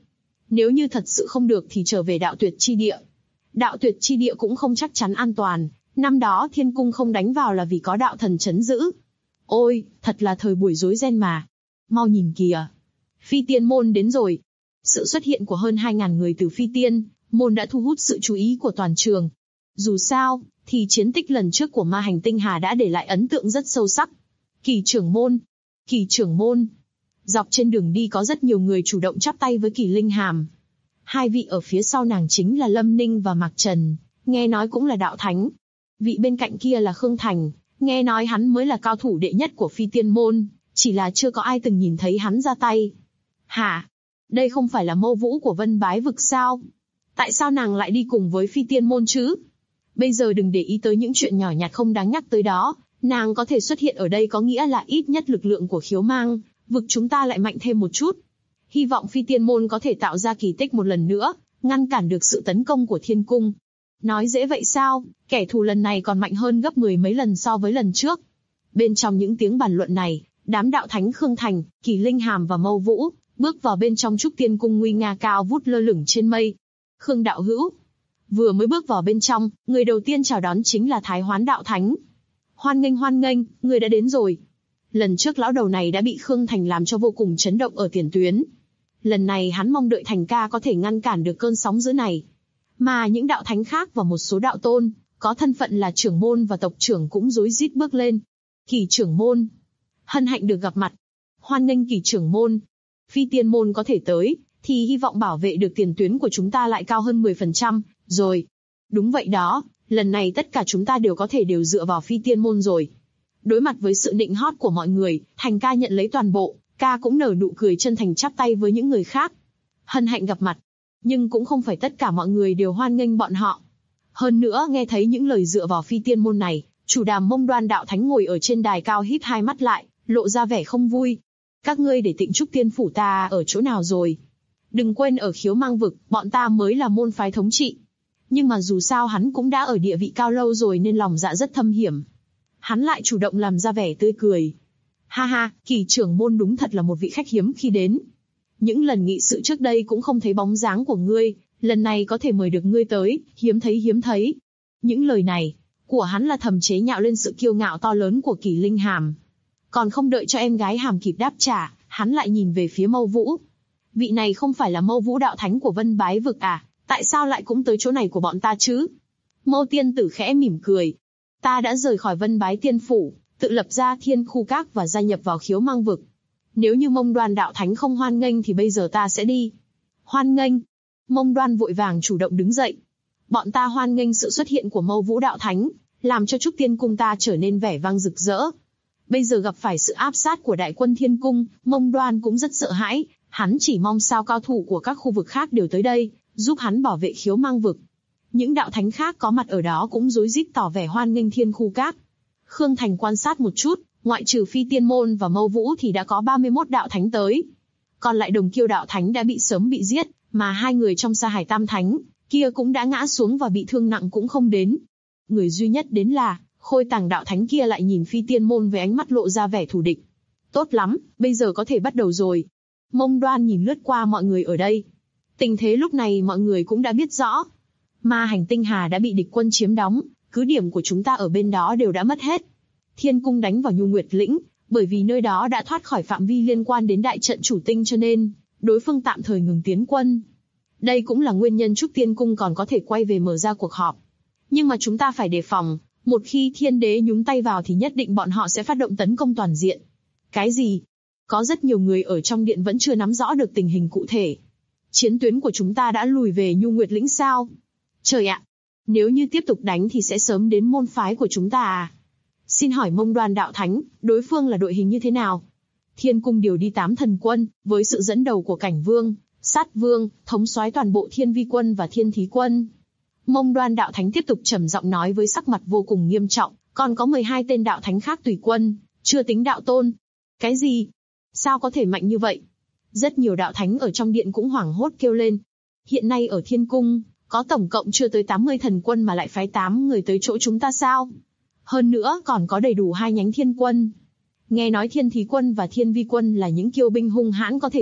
Nếu như thật sự không được thì trở về đạo tuyệt chi địa. Đạo tuyệt chi địa cũng không chắc chắn an toàn, năm đó thiên cung không đánh vào là vì có đạo thần trấn giữ. Ôi, thật là thời buổi rối ren mà. Mau nhìn kìa. Phi tiên môn đến rồi. Sự xuất hiện của hơn 2.000 người từ phi tiên môn đã thu hút sự chú ý của toàn trường. Dù sao, thì chiến tích lần trước của ma hành tinh hà đã để lại ấn tượng rất sâu sắc. Kỳ trưởng môn. Kỳ trưởng môn. Dọc trên đường đi có rất nhiều người chủ động chắp tay với Kỳ Linh Hàm. Hai vị ở phía sau nàng chính là Lâm Ninh và Mạc Trần, nghe nói cũng là đạo thánh. Vị bên cạnh kia là Khương Thành, nghe nói hắn mới là cao thủ đệ nhất của phi tiên môn, chỉ là chưa có ai từng nhìn thấy hắn ra tay. Hả? Đây không phải là Mâu Vũ của Vân Bái vực sao? Tại sao nàng lại đi cùng với phi tiên môn chứ? Bây giờ đừng để ý tới những chuyện nhỏ nhặt không đáng nhắc tới đó, nàng có thể xuất hiện ở đây có nghĩa là ít nhất lực lượng của Khiếu Mang vực chúng ta lại mạnh thêm một chút. Hy vọng phi tiên môn có thể tạo ra kỳ tích một lần nữa, ngăn cản được sự tấn công của thiên cung. Nói dễ vậy sao, kẻ thù lần này còn mạnh hơn gấp 10 mấy lần so với lần trước. Bên trong những tiếng bàn luận này, đám đạo thánh Khương Thành, Kỳ Linh Hàm và Mâu Vũ bước vào bên trong Trúc Tiên cung nguy nga cao vút lơ lửng trên mây. Khương đạo hữu vừa mới bước vào bên trong, người đầu tiên chào đón chính là Thái Hoán đạo thánh. Hoan nghênh, người đã đến rồi. Lần trước lão đầu này đã bị Khương Thành làm cho vô cùng chấn động ở tiền tuyến. Lần này hắn mong đợi Thành ca có thể ngăn cản được cơn sóng dữ này. Mà những đạo thánh khác và một số đạo tôn, có thân phận là trưởng môn và tộc trưởng cũng rối rít bước lên. Kỳ trưởng môn. Hân hạnh được gặp mặt. Hoan nghênh Kỳ trưởng môn. Phi tiên môn có thể tới, thì hy vọng bảo vệ được tiền tuyến của chúng ta lại cao hơn 10%, rồi. Đúng vậy đó, lần này tất cả chúng ta đều dựa vào phi tiên môn rồi. Đối mặt với sự nịnh hót của mọi người, Thành ca nhận lấy toàn bộ, ca cũng nở nụ cười chân thành chắp tay với những người khác. Hân hạnh gặp mặt. Nhưng cũng không phải tất cả mọi người đều hoan nghênh bọn họ. Hơn nữa nghe thấy những lời dựa vào phi tiên môn này, chủ đàm Mông Đoan đạo thánh ngồi ở trên đài cao híp hai mắt lại, lộ ra vẻ không vui. Các ngươi để Tịnh Trúc Tiên phủ ta ở chỗ nào rồi? Đừng quên ở Khiếu Mang vực, bọn ta mới là môn phái thống trị. Nhưng mà dù sao hắn cũng đã ở địa vị cao lâu rồi nên lòng dạ rất thâm hiểm. Hắn lại chủ động làm ra vẻ tươi cười. Ha ha, Kỳ trưởng môn đúng thật là một vị khách hiếm khi đến. Những lần nghị sự trước đây cũng không thấy bóng dáng của ngươi, lần này có thể mời được ngươi tới, hiếm thấy. Những lời này của hắn là thầm chế nhạo lên sự kiêu ngạo to lớn của Kỳ Linh Hàm. Còn không đợi cho em gái Hàm kịp đáp trả, hắn lại nhìn về phía Mâu Vũ. Vị này không phải là Mâu Vũ đạo thánh của Vân Bái vực à, tại sao lại cũng tới chỗ này của bọn ta chứ? Mâu tiên tử khẽ mỉm cười. Ta đã rời khỏi Vân Bái tiên phủ, tự lập ra Thiên Khu Các và gia nhập vào Khiếu Mang vực. Nếu như Mông Đoan đạo thánh không hoan nghênh thì bây giờ ta sẽ đi. Hoan nghênh. Mông Đoan vội vàng chủ động đứng dậy. Bọn ta hoan nghênh sự xuất hiện của Mâu Vũ đạo thánh, làm cho Trúc Tiên cung ta trở nên vẻ vang rực rỡ. Bây giờ gặp phải sự áp sát của đại quân Thiên cung, Mông Đoan cũng rất sợ hãi, hắn chỉ mong sao cao thủ của các khu vực khác đều tới đây, giúp hắn bảo vệ Khiếu Mang vực. Những đạo thánh khác có mặt ở đó cũng rối rít tỏ vẻ hoan nghênh Thiên Khu Các. Khương Thành quan sát một chút, ngoại trừ Phi Tiên môn và Mâu Vũ thì đã có 31 đạo thánh tới. Còn lại Đồng Kiêu đạo thánh đã sớm bị giết, mà hai người trong Sa Hải Tam thánh kia cũng đã ngã xuống và bị thương nặng cũng không đến. Người duy nhất đến là Khôi Tàng đạo thánh kia lại nhìn Phi Tiên môn với ánh mắt lộ ra vẻ thù địch. Tốt lắm, bây giờ có thể bắt đầu rồi. Mông Đoan nhìn lướt qua mọi người ở đây. Tình thế lúc này mọi người cũng đã biết rõ. Ma hành tinh hà đã bị địch quân chiếm đóng, cứ điểm của chúng ta ở bên đó đều đã mất hết. Thiên cung đánh vào Nhu Nguyệt lĩnh, bởi vì nơi đó đã thoát khỏi phạm vi liên quan đến đại trận chủ tinh cho nên đối phương tạm thời ngừng tiến quân. Đây cũng là nguyên nhân Trúc Tiên cung còn có thể quay về mở ra cuộc họp. Nhưng mà chúng ta phải đề phòng, một khi Thiên đế nhúng tay vào thì nhất định bọn họ sẽ phát động tấn công toàn diện. Cái gì? Có rất nhiều người ở trong điện vẫn chưa nắm rõ được tình hình cụ thể. Chiến tuyến của chúng ta đã lùi về Nhu Nguyệt lĩnh sao? Trời ạ! Nếu như tiếp tục đánh thì sẽ sớm đến môn phái của chúng ta à? Xin hỏi Mông Đoan đạo thánh, đối phương là đội hình như thế nào? Thiên cung điều đi 8 thần quân, với sự dẫn đầu của Cảnh Vương, Sát Vương, thống soái toàn bộ Thiên Vi quân và Thiên Thí quân. Mông Đoan đạo thánh tiếp tục trầm giọng nói với sắc mặt vô cùng nghiêm trọng, còn có 12 tên đạo thánh khác tùy quân, chưa tính đạo tôn. Cái gì? Sao có thể mạnh như vậy? Rất nhiều đạo thánh ở trong điện cũng hoảng hốt kêu lên. Hiện nay ở Thiên cung, có tổng cộng chưa tới 80 thần quân mà lại phái 8 người tới chỗ chúng ta sao? Hơn nữa còn có đầy đủ 2 nhánh thiên quân. Nghe nói Thiên Thí quân và Thiên Vi quân là những kiêu binh hung hãn có thể xếp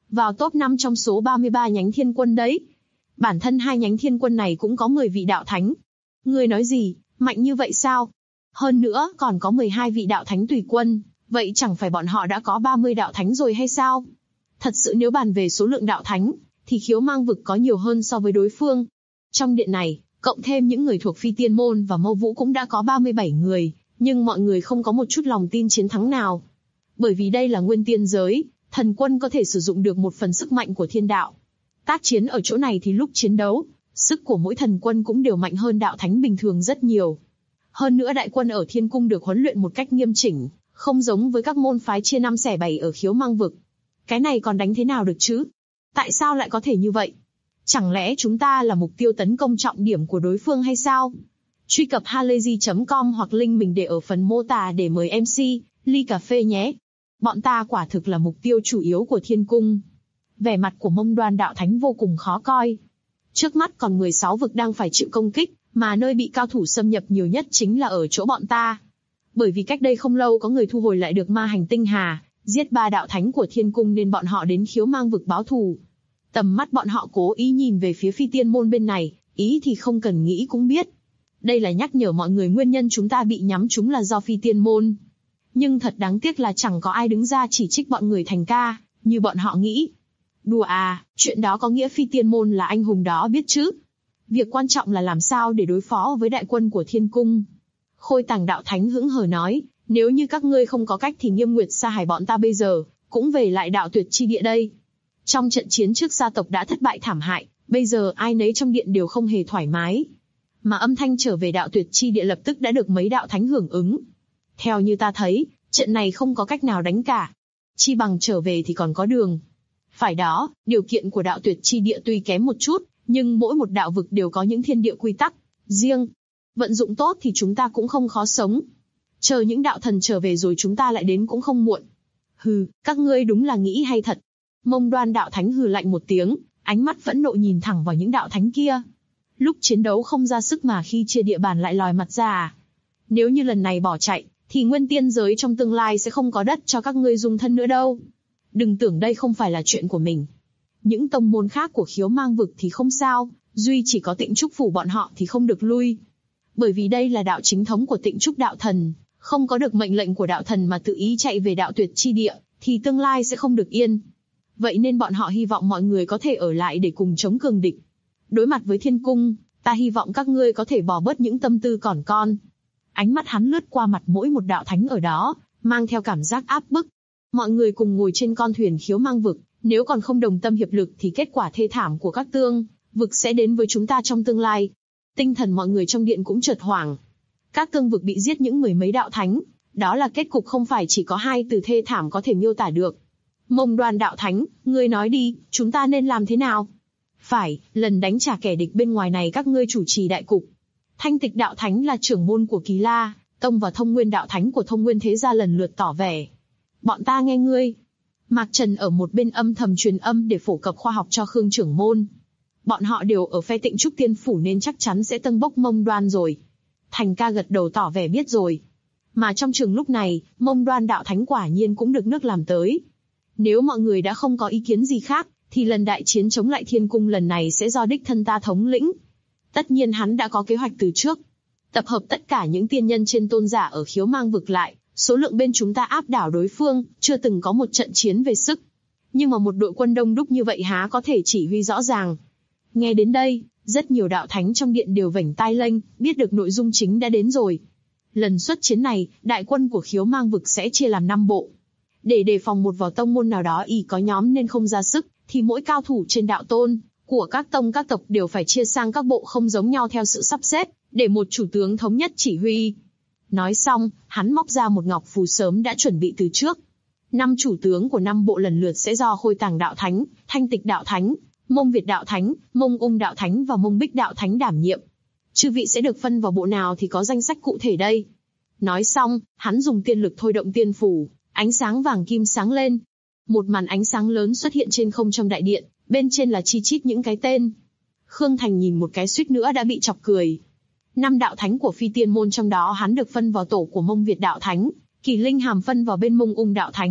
vào top 5 trong số 33 nhánh thiên quân đấy. Bản thân hai nhánh thiên quân này cũng có 10 vị đạo thánh. Ngươi nói gì, mạnh như vậy sao? Hơn nữa còn có 12 vị đạo thánh tùy quân, vậy chẳng phải bọn họ đã có 30 đạo thánh rồi hay sao? Thật sự nếu bàn về số lượng đạo thánh, thì Khiếu Mang vực có nhiều hơn so với đối phương. Trong điện này, cộng thêm những người thuộc Phi Tiên Môn và Mâu Vũ cũng đã có 37 người, nhưng mọi người không có một chút lòng tin chiến thắng nào. Bởi vì đây là nguyên tiên giới, thần quân có thể sử dụng được một phần sức mạnh của thiên đạo. Tác chiến ở chỗ này thì lúc chiến đấu, sức của mỗi thần quân cũng đều mạnh hơn đạo thánh bình thường rất nhiều. Hơn nữa đại quân ở thiên cung được huấn luyện một cách nghiêm chỉnh, không giống với các môn phái chia năm xẻ bảy ở Khiếu Mang vực. Cái này còn đánh thế nào được chứ? Tại sao lại có thể như vậy? Chẳng lẽ chúng ta là mục tiêu tấn công trọng điểm của đối phương hay sao? Truy cập halayzi.com hoặc link mình để ở phần mô tả để mời MC, ly cà phê nhé. Bọn ta quả thực là mục tiêu chủ yếu của thiên cung. Vẻ mặt của Mông Đoan đạo thánh vô cùng khó coi. Trước mắt còn 16 vực đang phải chịu công kích, mà nơi bị cao thủ xâm nhập nhiều nhất chính là ở chỗ bọn ta. Bởi vì cách đây không lâu có người thu hồi lại được ma hành tinh hà, giết 3 đạo thánh của thiên cung nên bọn họ đến Khiếu Mang vực báo thù. Tầm mắt bọn họ cố ý nhìn về phía Phi Tiên Môn bên này, ý thì không cần nghĩ cũng biết. Đây là nhắc nhở mọi người nguyên nhân chúng ta bị nhắm trúng là do Phi Tiên Môn. Nhưng thật đáng tiếc là chẳng có ai đứng ra chỉ trích bọn người thành ca, như bọn họ nghĩ. Đùa à, chuyện đó có nghĩa Phi Tiên Môn là anh hùng đó biết chứ. Việc quan trọng là làm sao để đối phó với đại quân của thiên cung. Khôi Tàng đạo thánh hững hờ nói, nếu như các ngươi không có cách thì Nghiêm Nguyệt Sa Hải bọn ta bây giờ cũng về lại đạo tuyệt chi địa đây. Trong trận chiến trước gia tộc đã thất bại thảm hại, bây giờ ai nấy trong điện đều không hề thoải mái. Mà âm thanh trở về đạo tuyệt chi địa lập tức đã được mấy đạo thánh hưởng ứng. Theo như ta thấy, trận này không có cách nào đánh cả. Chi bằng trở về thì còn có đường. Phải đó, điều kiện của đạo tuyệt chi địa tuy kém một chút, nhưng mỗi một đạo vực đều có những thiên địa quy tắc riêng. Vận dụng tốt thì chúng ta cũng không khó sống. Chờ những đạo thần trở về rồi chúng ta lại đến cũng không muộn. Hừ, các ngươi đúng là nghĩ hay thật. Mông Đoan đạo thánh hừ lạnh một tiếng, ánh mắt phẫn nộ nhìn thẳng vào những đạo thánh kia. Lúc chiến đấu không ra sức mà khi chia địa bàn lại lòi mặt ra à? Nếu như lần này bỏ chạy, thì nguyên tiên giới trong tương lai sẽ không có đất cho các ngươi dung thân nữa đâu. Đừng tưởng đây không phải là chuyện của mình. Những tông môn khác của Khiếu Mang vực thì không sao, duy chỉ có Tịnh Trúc phủ bọn họ thì không được lui. Bởi vì đây là đạo chính thống của Tịnh Trúc đạo thần, không có được mệnh lệnh của đạo thần mà tự ý chạy về đạo tuyệt chi địa, thì tương lai sẽ không được yên. Vậy nên bọn họ hy vọng mọi người có thể ở lại để cùng chống cường địch. Đối mặt với thiên cung, ta hy vọng các ngươi có thể bỏ bớt những tâm tư còn con. Ánh mắt hắn lướt qua mặt mỗi một đạo thánh ở đó, mang theo cảm giác áp bức. Mọi người cùng ngồi trên con thuyền Khiếu Mang vực, nếu còn không đồng tâm hiệp lực thì kết quả thê thảm của các tương vực sẽ đến với chúng ta trong tương lai. Tinh thần mọi người trong điện cũng chợt hoảng. Các tương vực bị giết những mười mấy đạo thánh, đó là kết cục không phải chỉ có hai từ thê thảm có thể miêu tả được. Mông Đoan đạo thánh, ngươi nói đi, chúng ta nên làm thế nào? Phải, lần đánh trả kẻ địch bên ngoài này các ngươi chủ trì đại cục. Thanh Tịch đạo thánh là trưởng môn của Kỳ La Tông và Thông Nguyên đạo thánh của Thông Nguyên thế gia lần lượt tỏ vẻ. Bọn ta nghe ngươi. Mạc Trần ở một bên âm thầm truyền âm để phổ cập khoa học cho Khương trưởng môn. Bọn họ đều ở phe Tịnh Trúc Tiên phủ nên chắc chắn sẽ tâng bốc Mông Đoan rồi. Thành ca gật đầu tỏ vẻ biết rồi. Mà trong trường lúc này, Mông Đoan đạo thánh quả nhiên cũng được nước làm tới. Nếu mọi người đã không có ý kiến gì khác, thì lần đại chiến chống lại thiên cung lần này sẽ do đích thân ta thống lĩnh. Tất nhiên hắn đã có kế hoạch từ trước. Tập hợp tất cả những tiên nhân trên tôn giả ở Khiếu Mang vực lại, số lượng bên chúng ta áp đảo đối phương, chưa từng có một trận chiến về sức. Nhưng mà một đội quân đông đúc như vậy há có thể chỉ huy rõ ràng. Nghe đến đây, rất nhiều đạo thánh trong điện đều vểnh tai lênh, biết được nội dung chính đã đến rồi. Lần xuất chiến này, đại quân của Khiếu Mang vực sẽ chia làm 5 bộ. Để đề phòng một vào tông môn nào đó y có nhóm nên không ra sức, thì mỗi cao thủ trên đạo tôn của các tông các tộc đều phải chia sang các bộ không giống nhau theo sự sắp xếp, để một chủ tướng thống nhất chỉ huy. Nói xong, hắn móc ra một ngọc phù sớm đã chuẩn bị từ trước. 5 chủ tướng của 5 bộ lần lượt sẽ do Khôi Tàng đạo thánh, Thanh Tịch đạo thánh, Mông Việt đạo thánh, Mông Ung đạo thánh và Mông Bích đạo thánh đảm nhiệm. Chư vị sẽ được phân vào bộ nào thì có danh sách cụ thể đây. Nói xong, hắn dùng tiên lực thôi động tiên phủ, ánh sáng vàng kim sáng lên. Một màn ánh sáng lớn xuất hiện trên không trong đại điện, bên trên là chi chít những cái tên. Khương Thành nhìn một cái suýt nữa đã bị chọc cười. 5 đạo thánh của Phi Tiên môn trong đó hắn được phân vào tổ của Mông Việt đạo thánh, Kỳ Linh Hàm phân vào bên Mông Ung đạo thánh,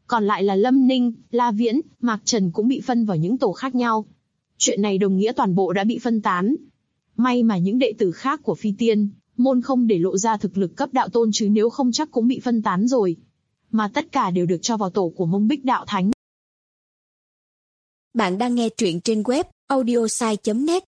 Còn lại là Lâm Ninh, La Viễn, Mạc Trần cũng bị phân vào những tổ khác nhau. Chuyện này đồng nghĩa toàn bộ đã bị phân tán. May mà những đệ tử khác của Phi Tiên môn không để lộ ra thực lực cấp đạo tôn, chứ nếu không chắc cũng bị phân tán rồi. Mà tất cả đều được cho vào tổ của Mông Bích Đạo Thánh. Bạn đang nghe truyện trên web audiosai.net.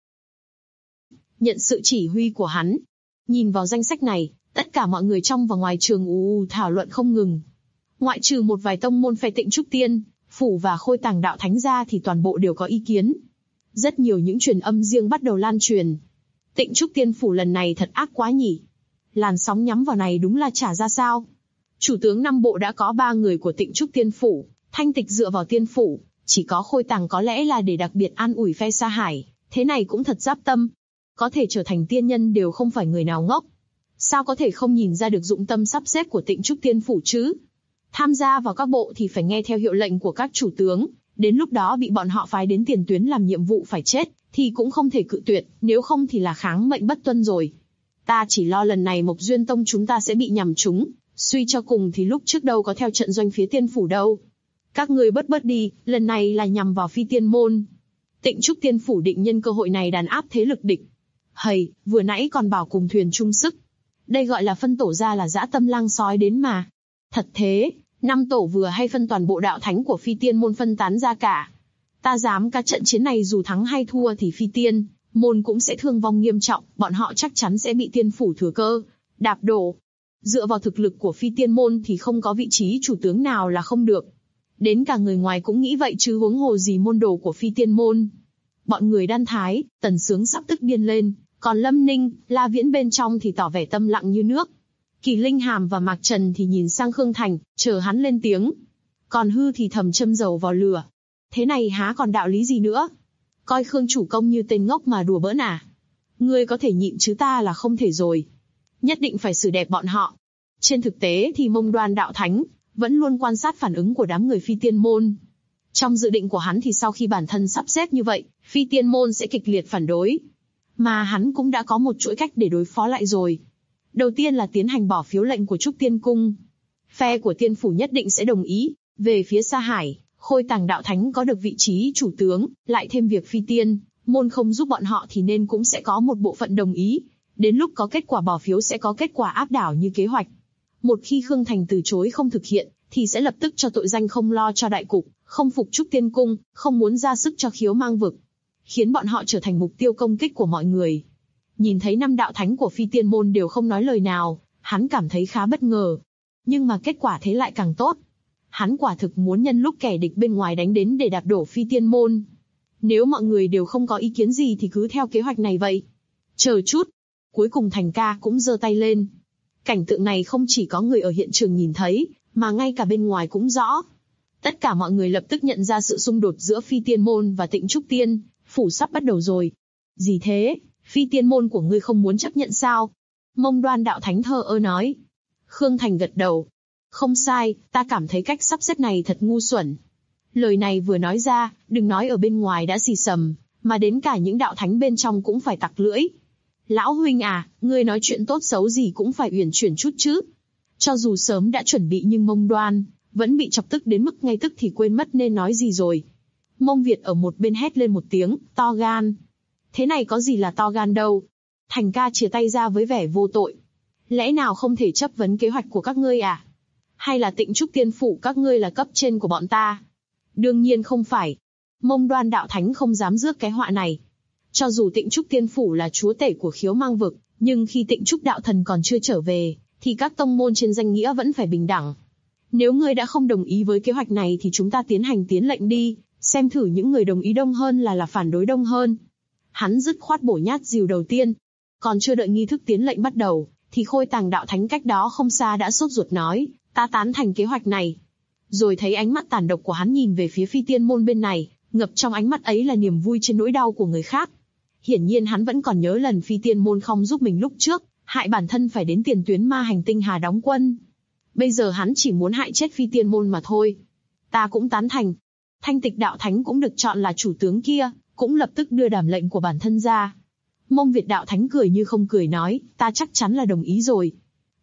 Nhận sự chỉ huy của hắn. Nhìn vào danh sách này, tất cả mọi người trong và ngoài trường thảo luận không ngừng. Ngoại trừ một vài tông môn phe Tịnh Trúc Tiên Phủ và Khôi Tàng Đạo Thánh ra thì toàn bộ đều có ý kiến. Rất nhiều những truyền âm riêng bắt đầu lan truyền. Tịnh Trúc Tiên Phủ lần này thật ác quá nhỉ. Làn sóng nhắm vào này đúng là chả ra sao. Chủ tướng Nam Bộ đã có 3 người của Tịnh Trúc Tiên Phủ, Thanh Tịch dựa vào Tiên Phủ, chỉ có Khôi Tàng có lẽ là để đặc biệt an ủi phe Sa Hải, thế này cũng thật giáp tâm. Có thể trở thành tiên nhân đều không phải người nào ngốc. Sao có thể không nhìn ra được dụng tâm sắp xếp của Tịnh Trúc Tiên Phủ chứ? Tham gia vào các bộ thì phải nghe theo hiệu lệnh của các chủ tướng, đến lúc đó bị bọn họ phái đến tiền tuyến làm nhiệm vụ phải chết, thì cũng không thể cự tuyệt, nếu không thì là kháng mệnh bất tuân rồi. Ta chỉ lo lần này Mộc Duyên Tông chúng ta sẽ bị nhằm trúng, suy cho cùng thì lúc trước đâu có theo trận doanh phía Tiên Phủ đâu. Các ngươi bớt đi, lần này là nhằm vào Phi Tiên môn. Tịnh Trúc Tiên Phủ định nhân cơ hội này đàn áp thế lực địch. Hầy, vừa nãy còn bảo cùng thuyền chung sức. Đây gọi là phân tổ ra là dã tâm lang sói đến mà. Thật thế, 5 tổ vừa hay phân toàn bộ đạo thánh của Phi Tiên môn phân tán ra cả. Ta dám cả trận chiến này dù thắng hay thua thì Phi Tiên môn cũng sẽ thương vong nghiêm trọng, bọn họ chắc chắn sẽ bị Tiên Phủ thừa cơ đạp đổ. Dựa vào thực lực của Phi Tiên môn thì không có vị trí chủ tướng nào là không được. Đến cả người ngoài cũng nghĩ vậy chứ huống hồ gì môn đồ của Phi Tiên môn. Bọn người Đan Thái, Tần Sướng sắp tức điên lên, còn Lâm Ninh, La Viễn bên trong thì tỏ vẻ tâm lặng như nước. Kỳ Linh Hàm và Mạc Trần thì nhìn sang Khương Thành, chờ hắn lên tiếng. Còn Hư thì thầm châm dầu vào lửa. Thế này há còn đạo lý gì nữa? Coi Khương chủ công như tên ngốc mà đùa bỡn à? Ngươi có thể nhịn chứ ta là không thể rồi. Nhất định phải xử đẹp bọn họ. Trên thực tế thì Mông Đoan Đạo Thánh vẫn luôn quan sát phản ứng của đám người Phi Tiên môn. Trong dự định của hắn thì sau khi bản thân sắp xếp như vậy, Phi Tiên môn sẽ kịch liệt phản đối. Mà hắn cũng đã có một chuỗi cách để đối phó lại rồi. Đầu tiên là tiến hành bỏ phiếu lệnh của Trúc Tiên Cung. Phe của Tiên Phủ nhất định sẽ đồng ý. Về phía Sa Hải, Khôi Tàng Đạo Thánh có được vị trí chủ tướng, lại thêm việc Phi Tiên môn không giúp bọn họ thì nên cũng sẽ có một bộ phận đồng ý. Đến lúc có kết quả bỏ phiếu sẽ có kết quả áp đảo như kế hoạch. Một khi Khương Thành từ chối không thực hiện, thì sẽ lập tức cho tội danh không lo cho đại cục, không phục Trúc Tiên Cung, không muốn ra sức cho Khiếu Mang vực, khiến bọn họ trở thành mục tiêu công kích của mọi người. Nhìn thấy 5 đạo thánh của Phi Tiên môn đều không nói lời nào, hắn cảm thấy khá bất ngờ. Nhưng mà kết quả thế lại càng tốt. Hắn quả thực muốn nhân lúc kẻ địch bên ngoài đánh đến để đạp đổ Phi Tiên môn. Nếu mọi người đều không có ý kiến gì thì cứ theo kế hoạch này vậy. Chờ chút. Cuối cùng Thành ca cũng giơ tay lên. Cảnh tượng này không chỉ có người ở hiện trường nhìn thấy, mà ngay cả bên ngoài cũng rõ. Tất cả mọi người lập tức nhận ra sự xung đột giữa Phi Tiên môn và Tịnh Trúc Tiên Phủ sắp bắt đầu rồi. Gì thế? Phi Tiên môn của ngươi không muốn chấp nhận sao? Mông Đoan Đạo Thánh thờ ơ nói. Khương Thành gật đầu. Không sai, ta cảm thấy cách sắp xếp này thật ngu xuẩn. Lời này vừa nói ra, đừng nói ở bên ngoài đã xì xầm, mà đến cả những đạo thánh bên trong cũng phải tặc lưỡi. Lão huynh à, ngươi nói chuyện tốt xấu gì cũng phải uyển chuyển chút chứ. Cho dù sớm đã chuẩn bị nhưng Mông Đoan vẫn bị chọc tức đến mức ngay tức thì quên mất nên nói gì rồi. Mông Việt ở một bên hét lên một tiếng, to gan. Thế này có gì là to gan đâu. Thành ca chìa tay ra với vẻ vô tội. Lẽ nào không thể chấp vấn kế hoạch của các ngươi à? Hay là Tịnh Trúc Tiên Phủ các ngươi là cấp trên của bọn ta? Đương nhiên không phải. Mông Đoan Đạo Thánh không dám rước cái họa này. Cho dù Tịnh Trúc Tiên Phủ là chúa tể của Khiếu Mang vực, nhưng khi Tịnh Trúc Đạo Thần còn chưa trở về, thì các tông môn trên danh nghĩa vẫn phải bình đẳng. Nếu ngươi đã không đồng ý với kế hoạch này thì chúng ta tiến hành tiến lệnh đi, xem thử những người đồng ý đông hơn là phản đối đông hơn. Hắn dứt khoát bổ nhát dìu đầu tiên. Còn chưa đợi nghi thức tiến lệnh bắt đầu, thì Khôi Tàng Đạo Thánh cách đó không xa đã sốt ruột nói, ta tán thành kế hoạch này. Rồi thấy ánh mắt tàn độc của hắn nhìn về phía Phi Tiên môn bên này, ngập trong ánh mắt ấy là niềm vui trên nỗi đau của người khác. Hiển nhiên hắn vẫn còn nhớ lần Phi Tiên môn không giúp mình lúc trước, hại bản thân phải đến tiền tuyến ma hành tinh hà đóng quân. Bây giờ hắn chỉ muốn hại chết Phi Tiên môn mà thôi. Ta cũng tán thành. Thanh Tịch Đạo Thánh cũng được chọn là chủ tướng kia, cũng lập tức đưa đàm lệnh của bản thân ra. Mông Việt Đạo Thánh cười như không cười nói, ta chắc chắn là đồng ý rồi.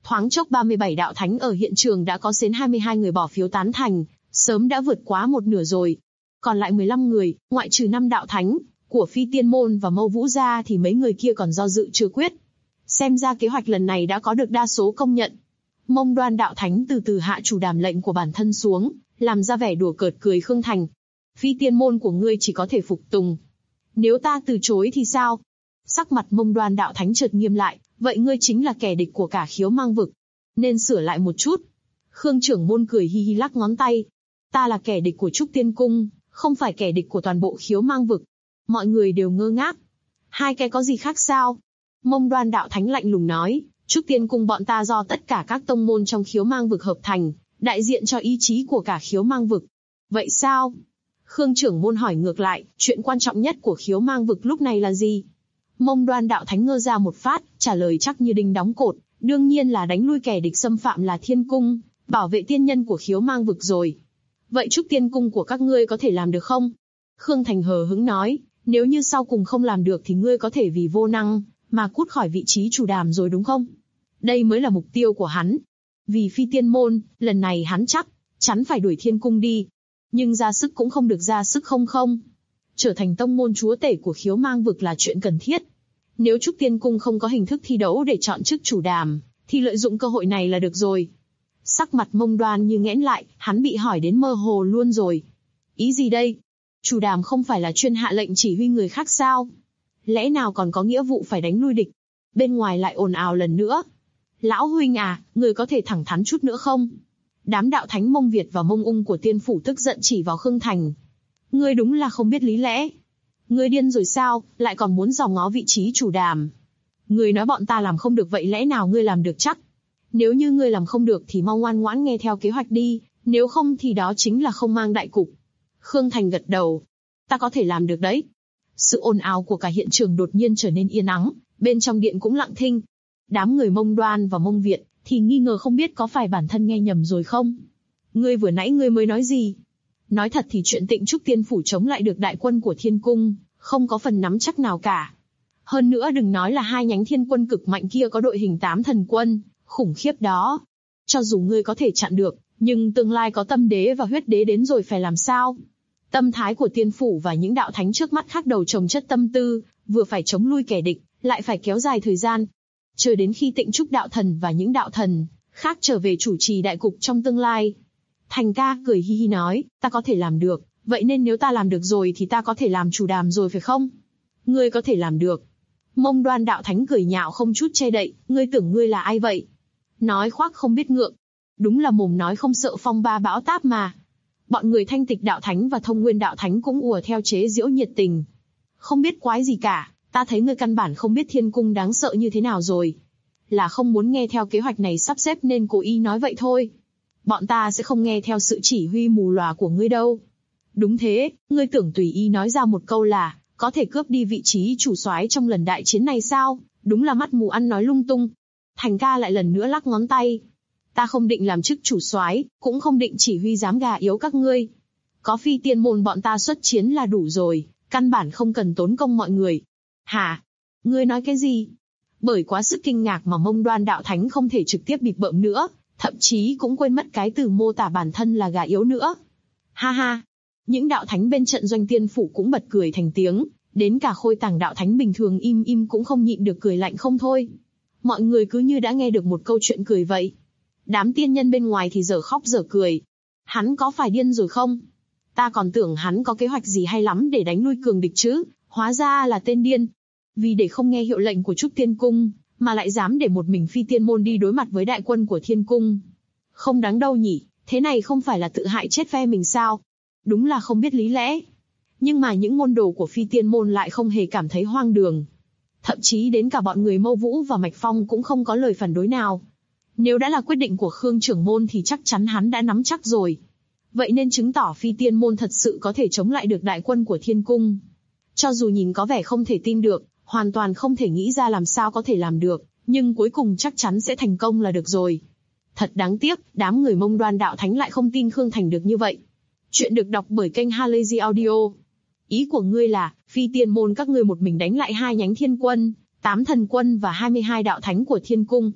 Thoáng chốc 37 đạo thánh ở hiện trường đã có xến 22 người bỏ phiếu tán thành, sớm đã vượt quá một nửa rồi. Còn lại 15 người, ngoại trừ 5 đạo thánh của Phi Tiên Môn và Mâu Vũ gia thì mấy người kia còn do dự chưa quyết. Xem ra kế hoạch lần này đã có được đa số công nhận. Mông Đoan đạo thánh từ từ hạ chủ đàm lệnh của bản thân xuống, làm ra vẻ đùa cợt cười Khương Thành. Phi Tiên Môn của ngươi chỉ có thể phục tùng. Nếu ta từ chối thì sao? Sắc mặt Mông Đoan đạo thánh chợt nghiêm lại, vậy ngươi chính là kẻ địch của cả Khiếu Mang vực. Nên sửa lại một chút. Khương trưởng môn cười hi hi lắc ngón tay. Ta là kẻ địch của Trúc Tiên Cung, không phải kẻ địch của toàn bộ Khiếu Mang vực. Mọi người đều ngơ ngác. Hai cái có gì khác sao? Mông Đoan đạo thánh lạnh lùng nói, Trúc Tiên Cung bọn ta do tất cả các tông môn trong Khiếu Mang vực hợp thành, đại diện cho ý chí của cả Khiếu Mang vực. Vậy sao? Khương trưởng môn hỏi ngược lại, chuyện quan trọng nhất của Khiếu Mang vực lúc này là gì? Mông Đoan đạo thánh ngơ ra một phát, trả lời chắc như đinh đóng cột, đương nhiên là đánh lui kẻ địch xâm phạm là Thiên Cung, bảo vệ tiên nhân của Khiếu Mang vực rồi. Vậy Trúc Tiên Cung của các ngươi có thể làm được không? Khương Thành hờ hững nói, nếu như sau cùng không làm được thì ngươi có thể vì vô năng mà cút khỏi vị trí chủ đàm rồi đúng không? Đây mới là mục tiêu của hắn. Vì Phi Tiên Môn, lần này hắn chắc chắn phải đuổi Thiên Cung đi. Nhưng ra sức cũng không được ra sức không. Trở thành tông môn chúa tể của Khiếu Mang vực là chuyện cần thiết. Nếu Trúc Tiên Cung không có hình thức thi đấu để chọn chức chủ đàm, thì lợi dụng cơ hội này là được rồi. Sắc mặt Mông Đoan như nghẽn lại, hắn bị hỏi đến mơ hồ luôn rồi. Ý gì đây? Chủ đàm không phải là chuyên hạ lệnh chỉ huy người khác sao? Lẽ nào còn có nghĩa vụ phải đánh lui địch? Bên ngoài lại ồn ào lần nữa. Lão huynh à, người có thể thẳng thắn chút nữa không? Đám đạo thánh Mông Việt và Mông Ung của Tiên Phủ tức giận chỉ vào Khương Thành. Ngươi đúng là không biết lý lẽ. Ngươi điên rồi sao, lại còn muốn dòm ngó vị trí chủ đàm. Ngươi nói bọn ta làm không được vậy lẽ nào ngươi làm được chắc? Nếu như ngươi làm không được thì mau ngoan ngoãn nghe theo kế hoạch đi, nếu không thì đó chính là không mang đại cục. Khương Thành gật đầu. Ta có thể làm được đấy. Sự ồn ào của cả hiện trường đột nhiên trở nên yên ắng, bên trong điện cũng lặng thinh. Đám người Mông Đoan và Mông Việt thì nghi ngờ không biết có phải bản thân nghe nhầm rồi không. Ngươi vừa nãy ngươi mới nói gì? Nói thật thì chuyện Tịnh Trúc Tiên Phủ chống lại được đại quân của Thiên Cung, không có phần nắm chắc nào cả. Hơn nữa đừng nói là hai nhánh thiên quân cực mạnh kia có đội hình 8 thần quân, khủng khiếp đó. Cho dù ngươi có thể chặn được, nhưng tương lai có tâm đế và huyết đế đến rồi phải làm sao? Tâm thái của Tiên Phủ và những đạo thánh trước mắt khác đầu chồng chất tâm tư, vừa phải chống lui kẻ địch, lại phải kéo dài thời gian. Chờ đến khi Tịnh Trúc đạo thần và những đạo thần khác trở về chủ trì đại cục trong tương lai. Thành ca cười hi hi nói, ta có thể làm được, vậy nên nếu ta làm được rồi thì ta có thể làm chủ đàm rồi phải không? Ngươi có thể làm được. Mông Đoan đạo thánh cười nhạo không chút che đậy, ngươi tưởng ngươi là ai vậy? Nói khoác không biết ngượng. Đúng là mồm nói không sợ phong ba bão táp mà. Bọn người Thanh Tịch đạo thánh và Thông Nguyên đạo thánh cũng ùa theo chế giễu nhiệt tình. Không biết quái gì cả, ta thấy ngươi căn bản không biết Thiên Cung đáng sợ như thế nào rồi. Là không muốn nghe theo kế hoạch này sắp xếp nên cố ý nói vậy thôi. Bọn ta sẽ không nghe theo sự chỉ huy mù lòa của ngươi đâu. Đúng thế, ngươi tưởng tùy ý nói ra một câu là có thể cướp đi vị trí chủ soái trong lần đại chiến này sao? Đúng là mắt mù ăn nói lung tung. Thành ca lại lần nữa lắc ngón tay. Ta không định làm chức chủ soái, cũng không định chỉ huy dám gà yếu các ngươi. Có Phi Tiên Môn bọn ta xuất chiến là đủ rồi, căn bản không cần tốn công mọi người. Hả? Ngươi nói cái gì? Bởi quá sức kinh ngạc mà Mông Đoan đạo thánh không thể trực tiếp bịp bợm nữa, thậm chí cũng quên mất cái từ mô tả bản thân là gà yếu nữa. Ha ha! Những đạo thánh bên trận doanh Tiên Phủ cũng bật cười thành tiếng, đến cả Khôi Tàng đạo thánh bình thường im cũng không nhịn được cười lạnh không thôi. Mọi người cứ như đã nghe được một câu chuyện cười vậy. Đám tiên nhân bên ngoài thì dở khóc dở cười. Hắn có phải điên rồi không? Ta còn tưởng hắn có kế hoạch gì hay lắm để đánh lui cường địch chứ, hóa ra là tên điên. Vì để không nghe hiệu lệnh của Trúc Tiên Cung, mà lại dám để một mình Phi Tiên Môn đi đối mặt với đại quân của Thiên Cung. Không đáng đâu nhỉ, thế này không phải là tự hại chết phe mình sao? Đúng là không biết lý lẽ. Nhưng mà những môn đồ của Phi Tiên Môn lại không hề cảm thấy hoang đường. Thậm chí đến cả bọn người Mâu Vũ và Mạch Phong cũng không có lời phản đối nào. Nếu đã là quyết định của Khương trưởng môn thì chắc chắn hắn đã nắm chắc rồi. Vậy nên chứng tỏ Phi Tiên Môn thật sự có thể chống lại được đại quân của Thiên Cung. Cho dù nhìn có vẻ không thể tin được, hoàn toàn không thể nghĩ ra làm sao có thể làm được, nhưng cuối cùng chắc chắn sẽ thành công là được rồi. Thật đáng tiếc, đám người Mông Đoan đạo thánh lại không tin Khương Thành được như vậy. Chuyện được đọc bởi kênh Halazy Audio. Ý của ngươi là, Phi Tiên Môn các ngươi một mình đánh lại hai nhánh thiên quân, 8 thần quân và 22 đạo thánh của Thiên Cung.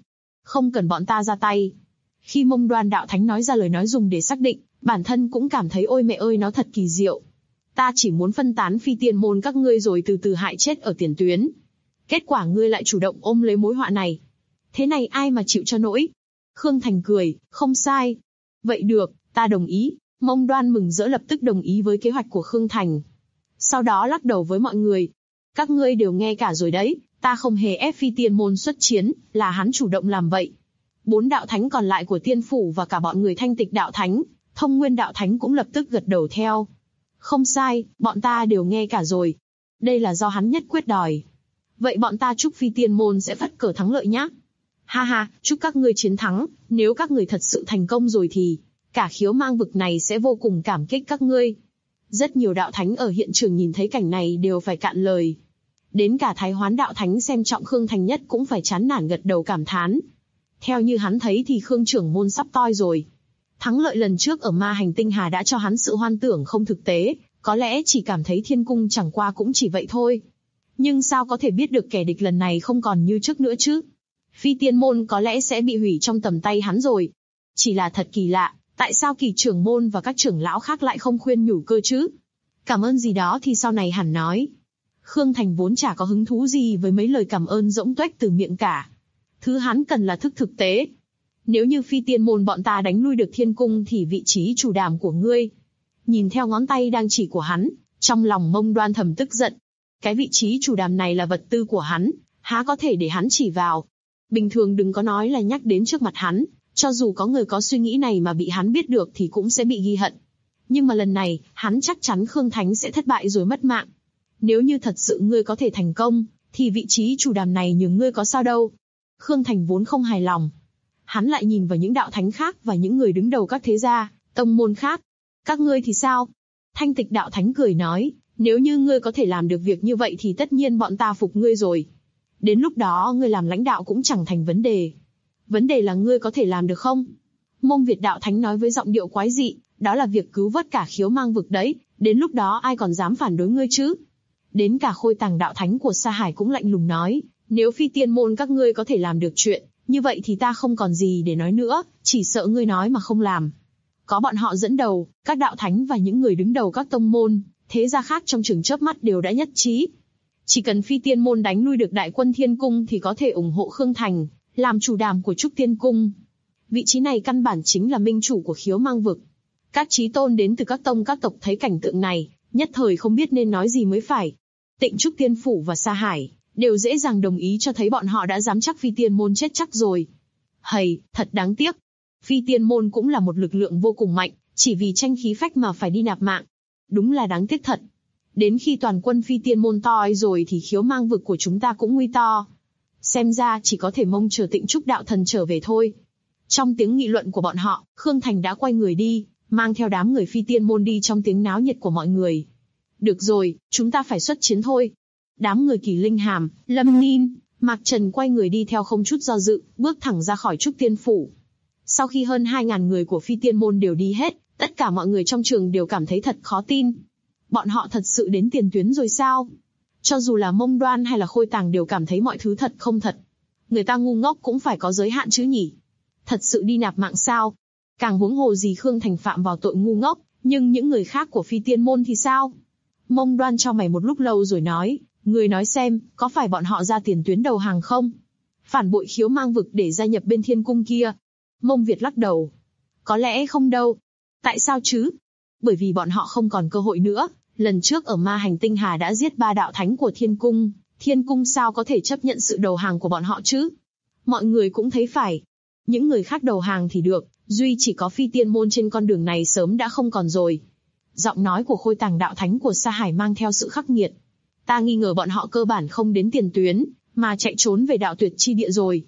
Không cần bọn ta ra tay. Khi Mông Đoan đạo thánh nói ra lời nói dùng để xác định, bản thân cũng cảm thấy ôi mẹ ơi nó thật kỳ diệu. Ta chỉ muốn phân tán phi tiên môn các ngươi rồi từ từ hại chết ở tiền tuyến. Kết quả ngươi lại chủ động ôm lấy mối họa này. Thế này ai mà chịu cho nổi? Khương Thành cười, không sai. Vậy được, ta đồng ý. Mông Đoan mừng rỡ lập tức đồng ý với kế hoạch của Khương Thành. Sau đó lắc đầu với mọi người. Các ngươi đều nghe cả rồi đấy, ta không hề ép phi tiên môn xuất chiến, là hắn chủ động làm vậy. 4 đạo thánh còn lại của tiên phủ và cả bọn người Thanh Tịch đạo thánh, Thông Nguyên đạo thánh cũng lập tức gật đầu theo. Không sai, bọn ta đều nghe cả rồi. Đây là do hắn nhất quyết đòi. Vậy bọn ta chúc phi tiên môn sẽ phất cờ thắng lợi nhé. Ha ha, chúc các ngươi chiến thắng, nếu các người thật sự thành công rồi thì cả Khiếu Mang vực này sẽ vô cùng cảm kích các ngươi. Rất nhiều đạo thánh ở hiện trường nhìn thấy cảnh này đều phải cạn lời. Đến cả Thái Hoán đạo thánh xem trọng Khương Thành nhất cũng phải chán nản gật đầu cảm thán. Theo như hắn thấy thì Khương trưởng môn sắp toi rồi. Thắng lợi lần trước ở Ma Hành Tinh Hà đã cho hắn sự hoan tưởng không thực tế, có lẽ chỉ cảm thấy thiên cung chẳng qua cũng chỉ vậy thôi. Nhưng sao có thể biết được kẻ địch lần này không còn như trước nữa chứ? Phi tiên môn có lẽ sẽ bị hủy trong tầm tay hắn rồi. Chỉ là thật kỳ lạ, tại sao Kỳ trưởng môn và các trưởng lão khác lại không khuyên nhủ cơ chứ? Cảm ơn gì đó thì sau này hẳn nói. Khương Thành vốn chả có hứng thú gì với mấy lời cảm ơn rỗng tuếch từ miệng cả. Thứ hắn cần là thực tế. Nếu như phi tiên môn bọn ta đánh lui được thiên cung thì vị trí chủ đàm của ngươi. Nhìn theo ngón tay đang chỉ của hắn, trong lòng Mông Đoan thầm tức giận. Cái vị trí chủ đàm này là vật tư của hắn, há có thể để hắn chỉ vào. Bình thường đừng có nói là nhắc đến trước mặt hắn, cho dù có người có suy nghĩ này mà bị hắn biết được thì cũng sẽ bị ghi hận. Nhưng mà lần này, hắn chắc chắn Khương Thánh sẽ thất bại rồi mất mạng. Nếu như thật sự ngươi có thể thành công, thì vị trí chủ đàm này nhường ngươi có sao đâu. Khương Thành vốn không hài lòng. Hắn lại nhìn vào những đạo thánh khác và những người đứng đầu các thế gia, tông môn khác. Các ngươi thì sao? Thanh Tịch đạo thánh cười nói, nếu như ngươi có thể làm được việc như vậy thì tất nhiên bọn ta phục ngươi rồi. Đến lúc đó ngươi làm lãnh đạo cũng chẳng thành vấn đề. Vấn đề là ngươi có thể làm được không? Mông Việt đạo thánh nói với giọng điệu quái dị, đó là việc cứu vớt cả Khiếu Mang vực đấy, đến lúc đó ai còn dám phản đối ngươi chứ? Đến cả Khôi Tàng đạo thánh của Sa Hải cũng lạnh lùng nói, nếu phi tiên môn các ngươi có thể làm được chuyện, như vậy thì ta không còn gì để nói nữa, chỉ sợ ngươi nói mà không làm. Có bọn họ dẫn đầu, các đạo thánh và những người đứng đầu các tông môn, thế gia khác trong chừng chớp mắt đều đã nhất trí. Chỉ cần phi tiên môn đánh lui được đại quân thiên cung thì có thể ủng hộ Khương Thành, làm chủ đàm của Trúc Tiên Cung. Vị trí này căn bản chính là minh chủ của Khiếu Mang vực. Các chí tôn đến từ các tông các tộc thấy cảnh tượng này, nhất thời không biết nên nói gì mới phải. Tịnh Trúc Tiên Phủ và Sa Hải đều dễ dàng đồng ý cho thấy bọn họ đã dám chắc phi tiên môn chết chắc rồi. Hầy, thật đáng tiếc. Phi tiên môn cũng là một lực lượng vô cùng mạnh, chỉ vì tranh khí phách mà phải đi nạp mạng. Đúng là đáng tiếc thật. Đến khi toàn quân phi tiên môn toi rồi thì Khiếu Mang vực của chúng ta cũng nguy to. Xem ra chỉ có thể mong chờ Tịnh Trúc đạo thần trở về thôi. Trong tiếng nghị luận của bọn họ, Khương Thành đã quay người đi, mang theo đám người phi tiên môn đi trong tiếng náo nhiệt của mọi người. Được rồi, chúng ta phải xuất chiến thôi. Đám người Kỳ Linh Hàm, Lâm Ninh, Mạc Trần quay người đi theo không chút do dự, bước thẳng ra khỏi Trúc Tiên Phủ. Sau khi hơn 2.000 người của phi tiên môn đều đi hết, tất cả mọi người trong trường đều cảm thấy thật khó tin. Bọn họ thật sự đến tiền tuyến rồi sao? Cho dù là Mông Đoan hay là Khôi Tàng đều cảm thấy mọi thứ thật không thật. Người ta ngu ngốc cũng phải có giới hạn chứ nhỉ? Thật sự đi nạp mạng sao? Càng huống hồ gì Khương Thành phạm vào tội ngu ngốc, nhưng những người khác của phi tiên môn thì sao? Mông Đoan cho mày một lúc lâu rồi nói, người nói xem, có phải bọn họ ra tiền tuyến đầu hàng không? Phản bội Khiếu Mang vực để gia nhập bên thiên cung kia. Mông Việt lắc đầu. Có lẽ không đâu. Tại sao chứ? Bởi vì bọn họ không còn cơ hội nữa. Lần trước ở Ma Hành Tinh Hà đã giết 3 đạo thánh của thiên cung sao có thể chấp nhận sự đầu hàng của bọn họ chứ? Mọi người cũng thấy phải. Những người khác đầu hàng thì được, duy chỉ có phi tiên môn trên con đường này sớm đã không còn rồi. Giọng nói của Khôi Tàng đạo thánh của Sa Hải mang theo sự khắc nghiệt. Ta nghi ngờ bọn họ cơ bản không đến tiền tuyến, mà chạy trốn về đạo tuyệt chi địa rồi.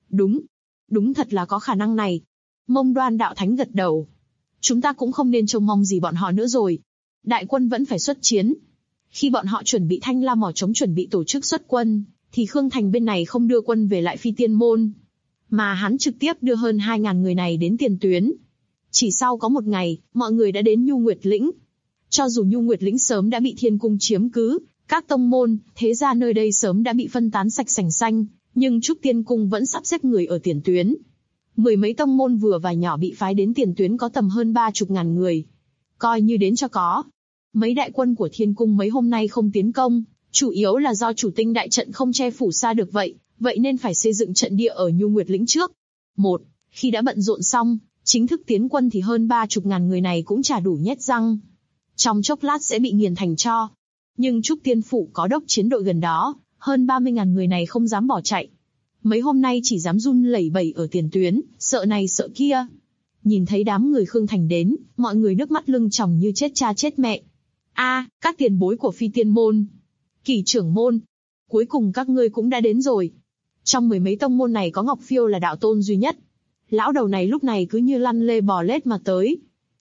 Đúng thật là có khả năng này. Mông Đoan đạo thánh gật đầu. Chúng ta cũng không nên trông mong gì bọn họ nữa rồi. Đại quân vẫn phải xuất chiến. Khi bọn họ chuẩn bị thanh la mỏ trống chuẩn bị tổ chức xuất quân, thì Khương Thành bên này không đưa quân về lại phi tiên môn, mà hắn trực tiếp đưa hơn 2.000 người này đến tiền tuyến. Chỉ sau có một ngày, mọi người đã đến Nhu Nguyệt Lĩnh. Cho dù Nhu Nguyệt Lĩnh sớm đã bị thiên cung chiếm cứ, các tông môn, thế gia nơi đây sớm đã bị phân tán sạch sành xanh, Nhưng Trúc Tiên Cung vẫn sắp xếp người ở tiền tuyến. Mười mấy tông môn vừa và nhỏ bị phái đến tiền tuyến có tầm hơn 30.000 người. Coi như đến cho có. Mấy đại quân của Thiên Cung mấy hôm nay không tiến công, chủ yếu là do chủ tinh đại trận không che phủ xa được vậy nên phải xây dựng trận địa ở Nhu Nguyệt Lĩnh trước. Khi đã bận rộn xong, chính thức tiến quân thì hơn 30.000 người này cũng chả đủ nhét răng. Trong chốc lát sẽ bị nghiền thành tro. Nhưng Trúc Tiên Phủ có đốc chiến đội gần đó, hơn 30.000 người này không dám bỏ chạy. Mấy hôm nay chỉ dám run lẩy bẩy ở tiền tuyến, sợ này sợ kia. Nhìn thấy đám người Khương Thành đến, mọi người nước mắt lưng tròng như chết cha chết mẹ. Các tiền bối của Phi Tiên Môn, Kỷ trưởng môn, cuối cùng các ngươi cũng đã đến rồi. Trong mười mấy tông môn này có Ngọc Phiêu là đạo tôn duy nhất. Lão đầu này lúc này cứ như lăn lê bò lết mà tới.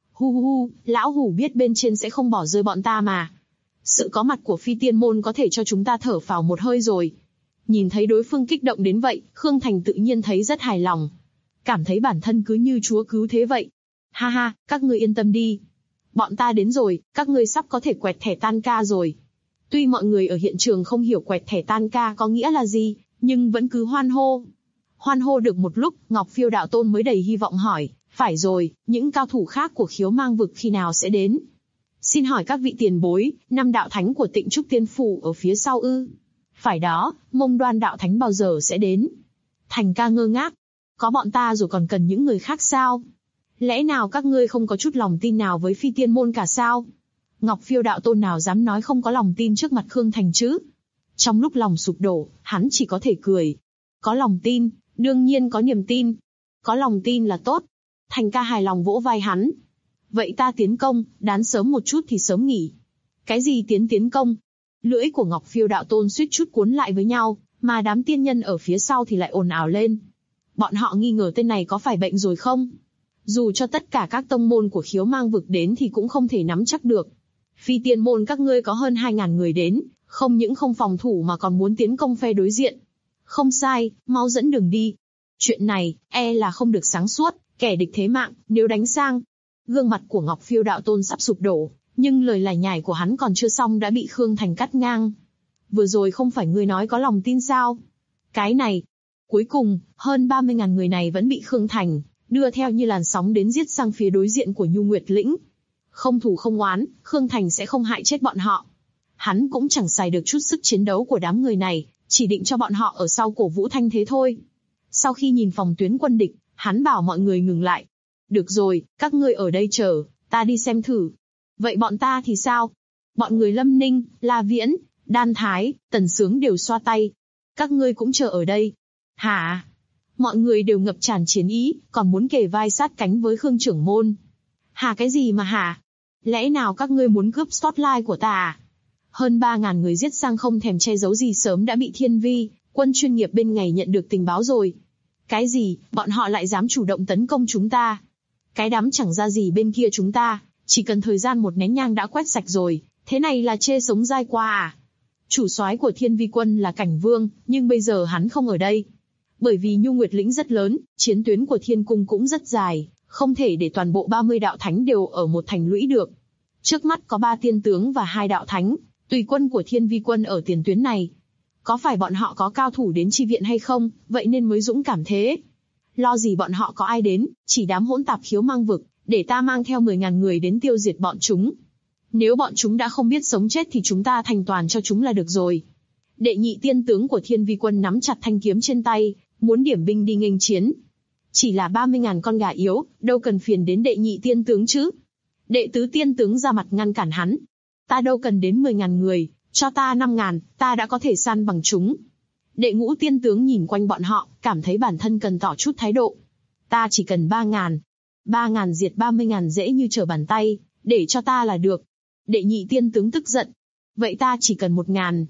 Lão hủ biết bên trên sẽ không bỏ rơi bọn ta mà. Sự có mặt của Phi Tiên Môn có thể cho chúng ta thở phào một hơi rồi. Nhìn thấy đối phương kích động đến vậy, Khương Thành tự nhiên thấy rất hài lòng. Cảm thấy bản thân cứ như chúa cứu thế vậy. Ha, các ngươi yên tâm đi. Bọn ta đến rồi, các ngươi sắp có thể quẹt thẻ tan ca rồi. Tuy mọi người ở hiện trường không hiểu quẹt thẻ tan ca có nghĩa là gì, nhưng vẫn cứ hoan hô. Hoan hô được một lúc, Ngọc Phiêu đạo tôn mới đầy hy vọng hỏi, phải rồi, những cao thủ khác của Khiếu Mang vực khi nào sẽ đến? Xin hỏi các vị tiền bối, 5 đạo thánh của Tịnh Trúc Tiên Phủ ở phía sau ư? Phải đó, Mông Đoan đạo thánh bao giờ sẽ đến? Thành ca ngơ ngác. Có bọn ta rồi còn cần những người khác sao? Lẽ nào các ngươi không có chút lòng tin nào với Phi Tiên Môn cả sao? Ngọc Phiêu đạo tôn nào dám nói không có lòng tin trước mặt Khương Thành chứ? Trong lúc lòng sụp đổ, hắn chỉ có thể cười. Có lòng tin, đương nhiên có niềm tin. Có lòng tin là tốt. Thành ca hài lòng vỗ vai hắn. Vậy ta tiến công, đán sớm một chút thì sớm nghỉ. Cái gì tiến công? Lưỡi của Ngọc Phiêu đạo tôn suýt chút cuốn lại với nhau, mà đám tiên nhân ở phía sau thì lại ồn ào lên. Bọn họ nghi ngờ tên này có phải bệnh rồi không? Dù cho tất cả các tông môn của Khiếu Mang vực đến thì cũng không thể nắm chắc được. Phi Tiên Môn các ngươi có hơn 2.000 người đến, không những không phòng thủ mà còn muốn tiến công phe đối diện. Không sai, mau dẫn đường đi. Chuyện này, là không được sáng suốt, kẻ địch thế mạng, nếu đánh sang. Gương mặt của Ngọc Phiêu đạo tôn sắp sụp đổ, nhưng lời lải nhải của hắn còn chưa xong đã bị Khương Thành cắt ngang. Vừa rồi không phải ngươi nói có lòng tin sao? Cái này. Cuối cùng, hơn 30.000 người này vẫn bị Khương Thành đưa theo như làn sóng đến giết sang phía đối diện của Nhu Nguyệt Lĩnh. Không thù không oán, Khương Thành sẽ không hại chết bọn họ. Hắn cũng chẳng xài được chút sức chiến đấu của đám người này, chỉ định cho bọn họ ở sau cổ vũ thanh thế thôi. Sau khi nhìn phòng tuyến quân địch, hắn bảo mọi người ngừng lại. Được rồi, các ngươi ở đây chờ, ta đi xem thử. Vậy bọn ta thì sao? Bọn người Lâm Ninh, La Viễn, Đan Thái, Tần Sướng đều xoa tay. Các ngươi cũng chờ ở đây. Hả? Mọi người đều ngập tràn chiến ý, còn muốn kề vai sát cánh với Khương trưởng môn. Hả cái gì mà hả? Lẽ nào các ngươi muốn cướp spotlight của ta à? Hơn 3.000 người giết sang không thèm che giấu gì sớm đã bị Thiên Vi, quân chuyên nghiệp bên ngày nhận được tình báo rồi. Cái gì, bọn họ lại dám chủ động tấn công chúng ta? Cái đám chẳng ra gì bên kia chúng ta, chỉ cần thời gian một nén nhang đã quét sạch rồi, thế này là chê sống dai qua à? Chủ soái của Thiên Vi quân là Cảnh Vương, nhưng bây giờ hắn không ở đây. Bởi vì Nhu Nguyệt Lĩnh rất lớn, chiến tuyến của Thiên Cung cũng rất dài, không thể để toàn bộ 30 đạo thánh đều ở một thành lũy được. Trước mắt có 3 tiên tướng và 2 đạo thánh, tùy quân của Thiên Vi quân ở tiền tuyến này. Có phải bọn họ có cao thủ đến chi viện hay không, vậy nên mới dũng cảm thế? Lo gì bọn họ có ai đến, chỉ đám hỗn tạp Khiếu Mang vực, để ta mang theo 10.000 người đến tiêu diệt bọn chúng. Nếu bọn chúng đã không biết sống chết thì chúng ta thành toàn cho chúng là được rồi. Đệ nhị tiên tướng của Thiên Vi quân nắm chặt thanh kiếm trên tay, muốn điểm binh đi nghênh chiến. Chỉ là 30.000 con gà yếu, đâu cần phiền đến đệ nhị tiên tướng chứ. Đệ tứ tiên tướng ra mặt ngăn cản hắn. Ta đâu cần đến 10.000 người, cho ta 5.000, ta đã có thể san bằng chúng. Đệ ngũ tiên tướng nhìn quanh bọn họ, cảm thấy bản thân cần tỏ chút thái độ. Ta chỉ cần 3.000. 3.000 diệt 30.000 dễ như trở bàn tay, để cho ta là được. Đệ nhị tiên tướng tức giận. Vậy ta chỉ cần 1.000.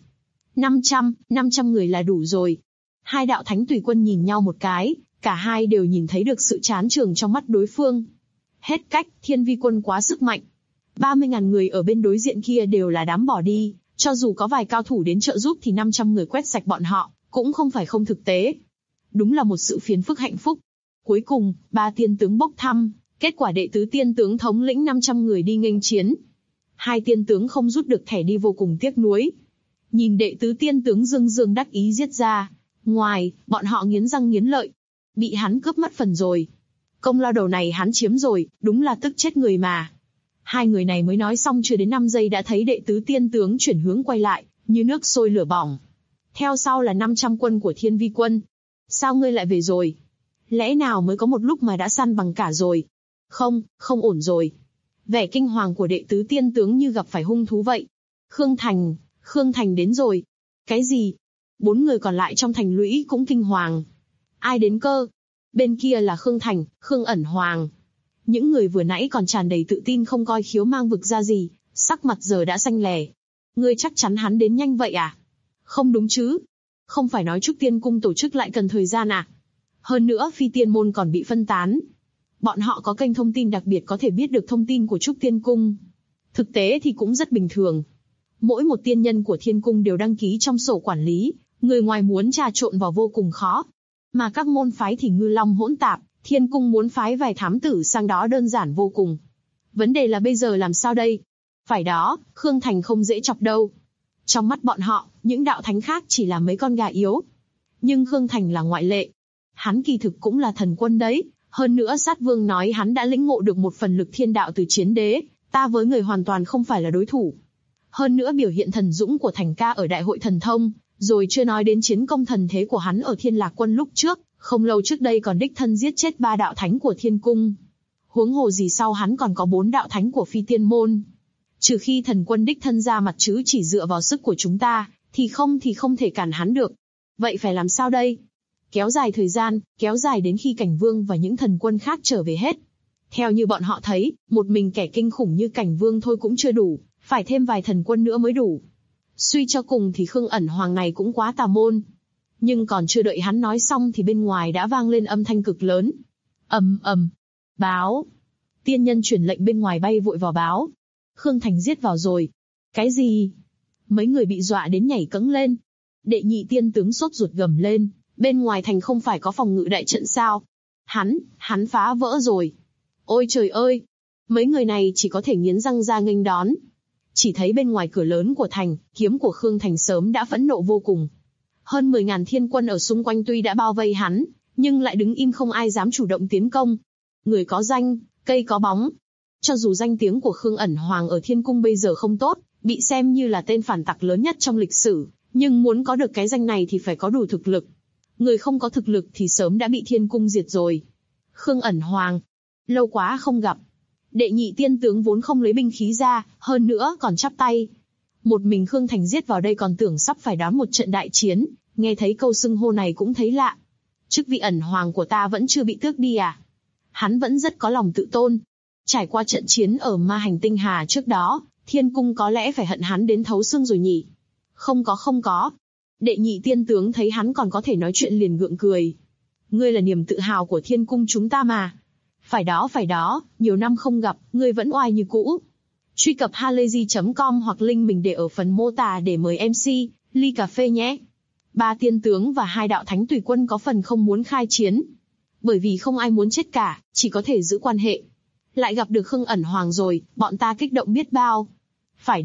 500 người là đủ rồi. Hai đạo thánh tùy quân nhìn nhau một cái, cả hai đều nhìn thấy được sự chán chường trong mắt đối phương. Hết cách, Thiên Vi quân quá sức mạnh. 30.000 người ở bên đối diện kia đều là đám bỏ đi, cho dù có vài cao thủ đến trợ giúp thì 500 người quét sạch bọn họ, cũng không phải không thực tế. Đúng là một sự phiền phức hạnh phúc. Cuối cùng, 3 tiên tướng bốc thăm, kết quả đệ tứ tiên tướng thống lĩnh 500 người đi nghênh chiến. 2 tiên tướng không rút được thẻ đi vô cùng tiếc nuối. Nhìn đệ tứ tiên tướng dương dương đắc ý giết ra, Ngoài, bọn họ nghiến răng nghiến lợi. Bị hắn cướp mất phần rồi. Công lao đầu này hắn chiếm rồi, đúng là tức chết người mà. Hai người này mới nói xong chưa đến 5 giây đã thấy đệ tứ tiên tướng chuyển hướng quay lại, như nước sôi lửa bỏng. Theo sau là 500 quân của Thiên Vi quân. Sao ngươi lại về rồi? Lẽ nào mới có một lúc mà đã săn bằng cả rồi? Không, không ổn rồi. Vẻ kinh hoàng của đệ tứ tiên tướng như gặp phải hung thú vậy. Khương Thành đến rồi. Cái gì? 4 người còn lại trong thành lũy cũng kinh hoàng. Ai đến cơ? Bên kia là Khương Thành, Khương Ẩn Hoàng. Những người vừa nãy còn tràn đầy tự tin không coi khiếu mang vực ra gì, sắc mặt giờ đã xanh lè. Ngươi chắc chắn hắn đến nhanh vậy à? Không đúng chứ? Không phải nói Trúc Tiên Cung tổ chức lại cần thời gian à? Hơn nữa Phi Tiên Môn còn bị phân tán. Bọn họ có kênh thông tin đặc biệt có thể biết được thông tin của Trúc Tiên Cung. Thực tế thì cũng rất bình thường. Mỗi một tiên nhân của Thiên Cung đều đăng ký trong sổ quản lý, người ngoài muốn trà trộn vào vô cùng khó. Mà các môn phái thì ngư long hỗn tạp, Thiên Cung muốn phái vài thám tử sang đó đơn giản vô cùng. Vấn đề là bây giờ làm sao đây? Phải đó, Khương Thành không dễ chọc đâu. Trong mắt bọn họ, những đạo thánh khác chỉ là mấy con gà yếu. Nhưng Khương Thành là ngoại lệ. Hắn kỳ thực cũng là thần quân đấy. Hơn nữa Sát Vương nói hắn đã lĩnh ngộ được một phần lực thiên đạo từ chiến đế, ta với người hoàn toàn không phải là đối thủ. Hơn nữa biểu hiện thần dũng của Thành ca ở Đại hội Thần Thông, rồi chưa nói đến chiến công thần thế của hắn ở Thiên Lạc Quân lúc trước, không lâu trước đây còn đích thân giết chết 3 đạo thánh của Thiên Cung. Huống hồ gì sau hắn còn có 4 đạo thánh của Phi Tiên Môn. Trừ khi thần quân đích thân ra mặt chứ chỉ dựa vào sức của chúng ta, thì không thể cản hắn được. Vậy phải làm sao đây? Kéo dài thời gian, kéo dài đến khi Cảnh Vương và những thần quân khác trở về hết. Theo như bọn họ thấy, một mình kẻ kinh khủng như Cảnh Vương thôi cũng chưa đủ, phải thêm vài thần quân nữa mới đủ. Suy cho cùng thì Khương Ẩn Hoàng này cũng quá tà môn. Nhưng còn chưa đợi hắn nói xong thì bên ngoài đã vang lên âm thanh cực lớn. Ầm ầm. Báo. Tiên nhân truyền lệnh bên ngoài bay vội vào báo. Khương Thành giết vào rồi. Cái gì? Mấy người bị dọa đến nhảy cẫng lên. Đệ nhị tiên tướng sốt ruột gầm lên. Bên ngoài thành không phải có phòng ngự đại trận sao? Hắn phá vỡ rồi. Ôi trời ơi! Mấy người này chỉ có thể nghiến răng ra nghênh đón. Chỉ thấy bên ngoài cửa lớn của thành, kiếm của Khương Thành sớm đã phẫn nộ vô cùng. Hơn 10.000 thiên quân ở xung quanh tuy đã bao vây hắn, nhưng lại đứng im không ai dám chủ động tiến công. Người có danh, cây có bóng. Cho dù danh tiếng của Khương Ẩn Hoàng ở Thiên Cung bây giờ không tốt, bị xem như là tên phản tặc lớn nhất trong lịch sử, nhưng muốn có được cái danh này thì phải có đủ thực lực. Người không có thực lực thì sớm đã bị Thiên Cung diệt rồi. Khương Ẩn Hoàng, lâu quá không gặp. Đệ nhị tiên tướng vốn không lấy binh khí ra, hơn nữa còn chắp tay. Một mình Khương Thành giết vào đây còn tưởng sắp phải đón một trận đại chiến, nghe thấy câu xưng hô này cũng thấy lạ. Chức vị Ẩn Hoàng của ta vẫn chưa bị tước đi à? Hắn vẫn rất có lòng tự tôn. Trải qua trận chiến ở Ma Hành Tinh Hà trước đó, Thiên Cung có lẽ phải hận hắn đến thấu xương rồi nhỉ? Không có. Đệ nhị tiên tướng thấy hắn còn có thể nói chuyện liền gượng cười. Ngươi là niềm tự hào của Thiên Cung chúng ta mà. Phải đó, nhiều năm không gặp, ngươi vẫn oai như cũ. Truy cập halayzi.com hoặc link mình để ở phần mô tả để mời MC, ly cà phê nhé. 3 tiên tướng và 2 đạo thánh tùy quân có phần không muốn khai chiến. Bởi vì không ai muốn chết cả, chỉ có thể giữ quan hệ. Lại gặp được Khương Ẩn Hoàng rồi, bọn ta kích động biết bao. Phải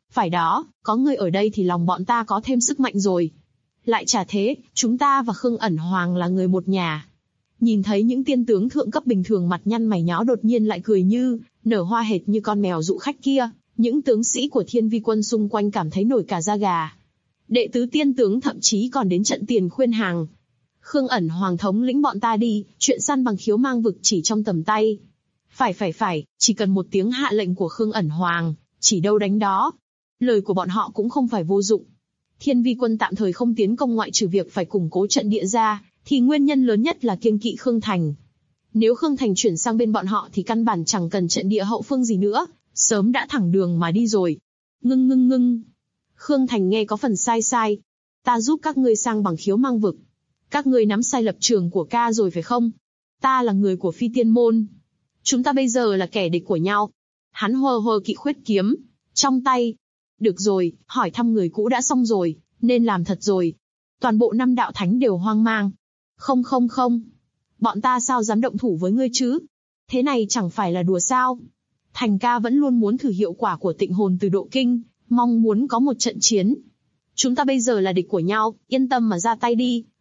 đó, có người ở đây thì lòng bọn ta có thêm sức mạnh rồi. Lại chả thế, chúng ta và Khương Ẩn Hoàng là người một nhà. Nhìn thấy những tiên tướng thượng cấp bình thường mặt nhăn mày nhó đột nhiên lại cười như, nở hoa hệt như con mèo dụ khách kia, những tướng sĩ của Thiên Vi quân xung quanh cảm thấy nổi cả da gà. Đệ tứ tiên tướng thậm chí còn đến trận tiền khuyên hàng. Khương Ẩn Hoàng thống lĩnh bọn ta đi, chuyện săn bằng khiếu mang vực chỉ trong tầm tay. Phải, chỉ cần một tiếng hạ lệnh của Khương Ẩn Hoàng, chỉ đâu đánh đó. Lời của bọn họ cũng không phải vô dụng. Thiên Vi quân tạm thời không tiến công ngoại trừ việc phải củng cố trận địa ra, thì nguyên nhân lớn nhất là kiêng kỵ Khương Thành. Nếu Khương Thành chuyển sang bên bọn họ thì căn bản chẳng cần trận địa hậu phương gì nữa, sớm đã thẳng đường mà đi rồi. Ngưng. Khương Thành nghe có phần sai. Ta giúp các ngươi sang bằng khiếu mang vực. Các ngươi nắm sai lập trường của ca rồi phải không? Ta là người của Phi Tiên Môn. Chúng ta bây giờ là kẻ địch của nhau. Hắn hơ kỵ khuyết kiếm trong tay. Được rồi, hỏi thăm người cũ đã xong rồi, nên làm thật rồi. Toàn bộ 5 đạo thánh đều hoang mang. Không. Bọn ta sao dám động thủ với ngươi chứ? Thế này chẳng phải là đùa sao? Thành ca vẫn luôn muốn thử hiệu quả của tịnh hồn từ độ kinh, mong muốn có một trận chiến. Chúng ta bây giờ là địch của nhau, yên tâm mà ra tay đi,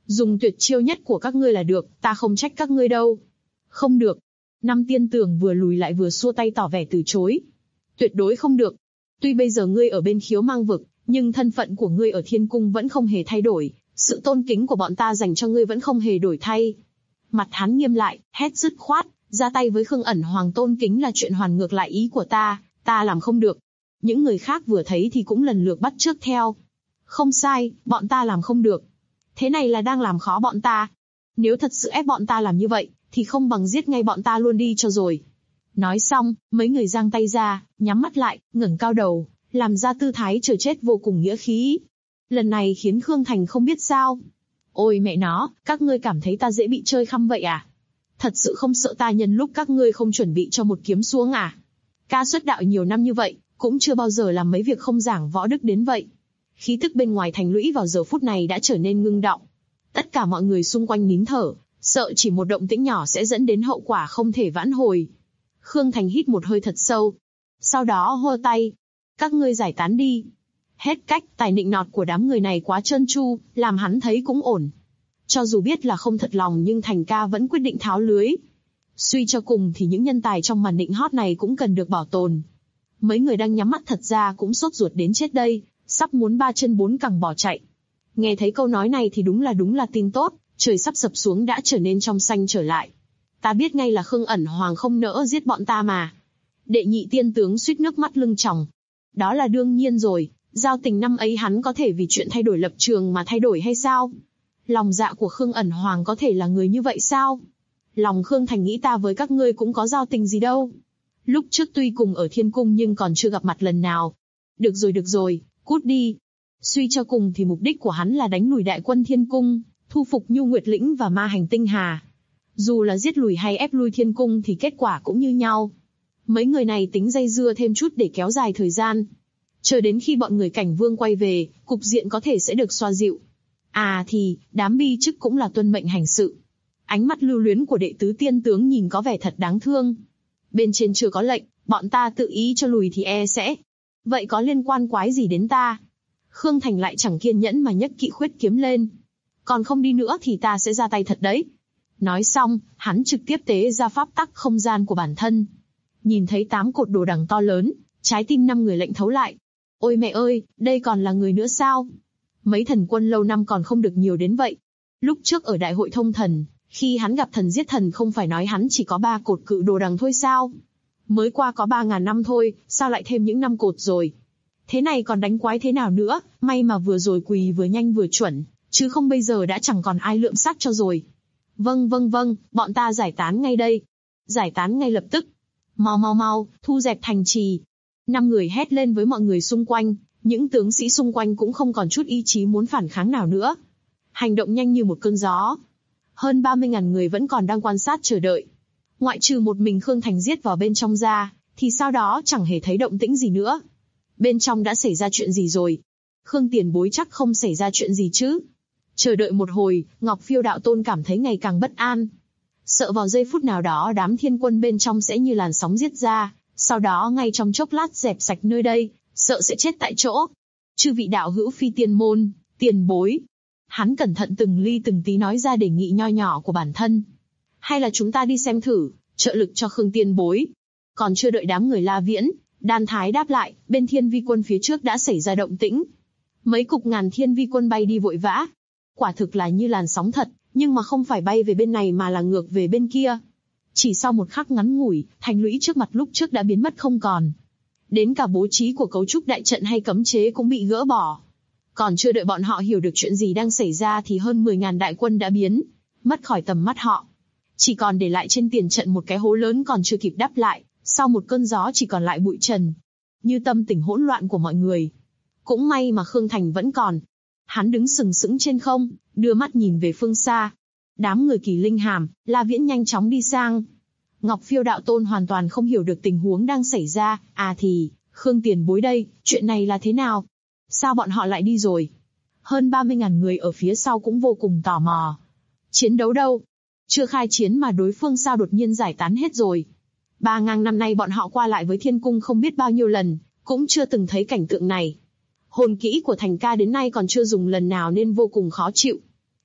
Dùng tuyệt chiêu nhất của các ngươi là được, ta không trách các ngươi đâu. Không được. Năm tiên tường vừa lùi lại vừa xua tay tỏ vẻ từ chối. Tuyệt đối không được. Tuy bây giờ ngươi ở bên Khiếu Mang vực, nhưng thân phận của ngươi ở Thiên Cung vẫn không hề thay đổi, sự tôn kính của bọn ta dành cho ngươi vẫn không hề đổi thay. Mặt hắn nghiêm lại, hét dứt khoát, ra tay với Khương Ẩn Hoàng tôn kính là chuyện hoàn ngược lại ý của ta làm không được. Những người khác vừa thấy thì cũng lần lượt bắt chước theo. Không sai, bọn ta làm không được. Thế này là đang làm khó bọn ta. Nếu thật sự ép bọn ta làm như vậy, thì không bằng giết ngay bọn ta luôn đi cho rồi. Nói xong, mấy người giang tay ra, nhắm mắt lại, ngẩng cao đầu, làm ra tư thái chờ chết vô cùng nghĩa khí. Lần này khiến Khương Thành không biết sao. Ôi mẹ nó, các ngươi cảm thấy ta dễ bị chơi khăm vậy à? Thật sự không sợ ta nhân lúc các ngươi không chuẩn bị cho một kiếm xuống à? Ca xuất đạo nhiều năm như vậy, cũng chưa bao giờ làm mấy việc không giảng võ đức đến vậy. Khí tức bên ngoài thành lũy vào giờ phút này đã trở nên ngưng động. Tất cả mọi người xung quanh nín thở, sợ chỉ một động tĩnh nhỏ sẽ dẫn đến hậu quả không thể vãn hồi. Khương Thành hít một hơi thật sâu. Sau đó hô tay. Các ngươi giải tán đi. Hết cách, tài nịnh nọt của đám người này quá trơn tru, làm hắn thấy cũng ổn. Cho dù biết là không thật lòng nhưng Thành ca vẫn quyết định tháo lưới. Suy cho cùng thì những nhân tài trong màn nịnh hót này cũng cần được bảo tồn. Mấy người đang nhắm mắt thật ra cũng sốt ruột đến chết đây, sắp muốn ba chân bốn cẳng bỏ chạy. Nghe thấy câu nói này thì đúng là tin tốt, trời sắp sập xuống đã trở nên trong xanh trở lại. Ta biết ngay là Khương Ẩn Hoàng không nỡ giết bọn ta mà. Đệ nhị tiên tướng suýt nước mắt lưng tròng. Đó là đương nhiên rồi, giao tình năm ấy hắn có thể vì chuyện thay đổi lập trường mà thay đổi hay sao? Lòng dạ của Khương Ẩn Hoàng có thể là người như vậy sao? Lòng Khương Thành nghĩ ta với các ngươi cũng có giao tình gì đâu. Lúc trước tuy cùng ở Thiên Cung nhưng còn chưa gặp mặt lần nào. Được rồi, cút đi. Suy cho cùng thì mục đích của hắn là đánh lùi đại quân Thiên Cung, thu phục Nhu Nguyệt Lĩnh và Ma Hành Tinh Hà. Dù là giết lùi hay ép lui Thiên Cung thì kết quả cũng như nhau. Mấy người này tính dây dưa thêm chút để kéo dài thời gian. Chờ đến khi bọn người Cảnh Vương quay về, cục diện có thể sẽ được xoa dịu. À thì, đám bi chức cũng là tuân mệnh hành sự. Ánh mắt lưu luyến của đệ tứ tiên tướng nhìn có vẻ thật đáng thương. Bên trên chưa có lệnh, bọn ta tự ý cho lùi thì e sẽ. Vậy có liên quan quái gì đến ta? Khương Thành lại chẳng kiên nhẫn mà nhấc kỵ khuyết kiếm lên. Còn không đi nữa thì ta sẽ ra tay thật đấy. Nói xong, hắn trực tiếp tế ra pháp tắc không gian của bản thân. Nhìn thấy 8 cột đồ đằng to lớn, trái tim 5 người lạnh thấu lại. Ôi mẹ ơi, đây còn là người nữa sao? Mấy thần quân lâu năm còn không được nhiều đến vậy. Lúc trước ở đại hội thông thần, khi hắn gặp thần giết thần không phải nói hắn chỉ có 3 cột cự đồ đằng thôi sao? Mới qua có 3.000 năm thôi, sao lại thêm những 5 cột rồi? Thế này còn đánh quái thế nào nữa, may mà vừa rồi quỳ vừa nhanh vừa chuẩn, chứ không bây giờ đã chẳng còn ai lượm xác cho rồi. Vâng, bọn ta giải tán ngay đây. Giải tán ngay lập tức. Mau, thu dẹp thành trì. 5 người hét lên với mọi người xung quanh, những tướng sĩ xung quanh cũng không còn chút ý chí muốn phản kháng nào nữa. Hành động nhanh như một cơn gió. Hơn 30.000 người vẫn còn đang quan sát chờ đợi. Ngoại trừ một mình Khương Thành giết vào bên trong ra, thì sau đó chẳng hề thấy động tĩnh gì nữa. Bên trong đã xảy ra chuyện gì rồi? Khương Tiền Bối chắc không xảy ra chuyện gì chứ? Chờ đợi một hồi, Ngọc Phiêu Đạo Tôn cảm thấy ngày càng bất an. Sợ vào giây phút nào đó đám thiên quân bên trong sẽ như làn sóng giết ra, sau đó ngay trong chốc lát dẹp sạch nơi đây, sợ sẽ chết tại chỗ. Chư vị đạo hữu phi tiên môn, tiền bối. Hắn cẩn thận từng ly từng tí nói ra đề nghị nho nhỏ của bản thân. Hay là chúng ta đi xem thử, trợ lực cho Khương Tiên Bối. Còn chưa đợi đám người La Viễn, Đan Thái đáp lại, bên thiên vi quân phía trước đã xảy ra động tĩnh. Mấy cục ngàn thiên vi quân bay đi vội vã. Quả thực là như làn sóng thật, nhưng mà không phải bay về bên này mà là ngược về bên kia. Chỉ sau một khắc ngắn ngủi, thành lũy trước mặt lúc trước đã biến mất không còn. Đến cả bố trí của cấu trúc đại trận hay cấm chế cũng bị gỡ bỏ. Còn chưa đợi bọn họ hiểu được chuyện gì đang xảy ra thì hơn 10.000 đại quân đã biến mất khỏi tầm mắt họ. Chỉ còn để lại trên tiền trận một cái hố lớn còn chưa kịp đắp lại, sau một cơn gió chỉ còn lại bụi trần. Như tâm tình hỗn loạn của mọi người. Cũng may mà Khương Thành vẫn còn. Hắn đứng sừng sững trên không, đưa mắt nhìn về phương xa. Đám người Kỳ Linh Hàm, La Viễn nhanh chóng đi sang. Ngọc Phiêu Đạo Tôn hoàn toàn không hiểu được tình huống đang xảy ra. À thì, Khương Tiền Bối đây, chuyện này là thế nào? Sao bọn họ lại đi rồi? Hơn 30.000 người ở phía sau cũng vô cùng tò mò. Chiến đấu đâu? Chưa khai chiến mà đối phương sao đột nhiên giải tán hết rồi? 3.000 năm nay bọn họ qua lại với Thiên Cung không biết bao nhiêu lần, cũng chưa từng thấy cảnh tượng này. Hồn kỹ của Thành ca đến nay còn chưa dùng lần nào nên vô cùng khó chịu.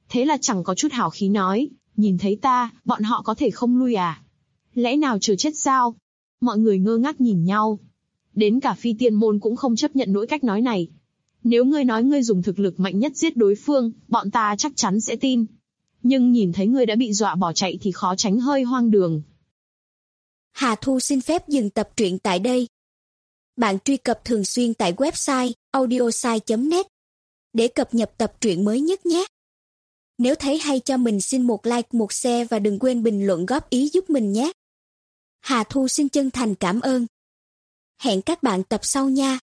Thế là chẳng có chút hào khí nói, nhìn thấy ta, bọn họ có thể không lui à? Lẽ nào chờ chết sao? Mọi người ngơ ngác nhìn nhau. Đến cả Phi Tiên Môn cũng không chấp nhận nổi cách nói này. Nếu ngươi nói ngươi dùng thực lực mạnh nhất giết đối phương, bọn ta chắc chắn sẽ tin. Nhưng nhìn thấy ngươi đã bị dọa bỏ chạy thì khó tránh hơi hoang đường. Hà Thu xin phép dừng tập truyện tại đây. Bạn truy cập thường xuyên tại website audiosai.net để cập nhật tập truyện mới nhất nhé. Nếu thấy hay cho mình xin một like, một share và đừng quên bình luận góp ý giúp mình nhé. Hà Thu xin chân thành cảm ơn. Hẹn các bạn tập sau nha.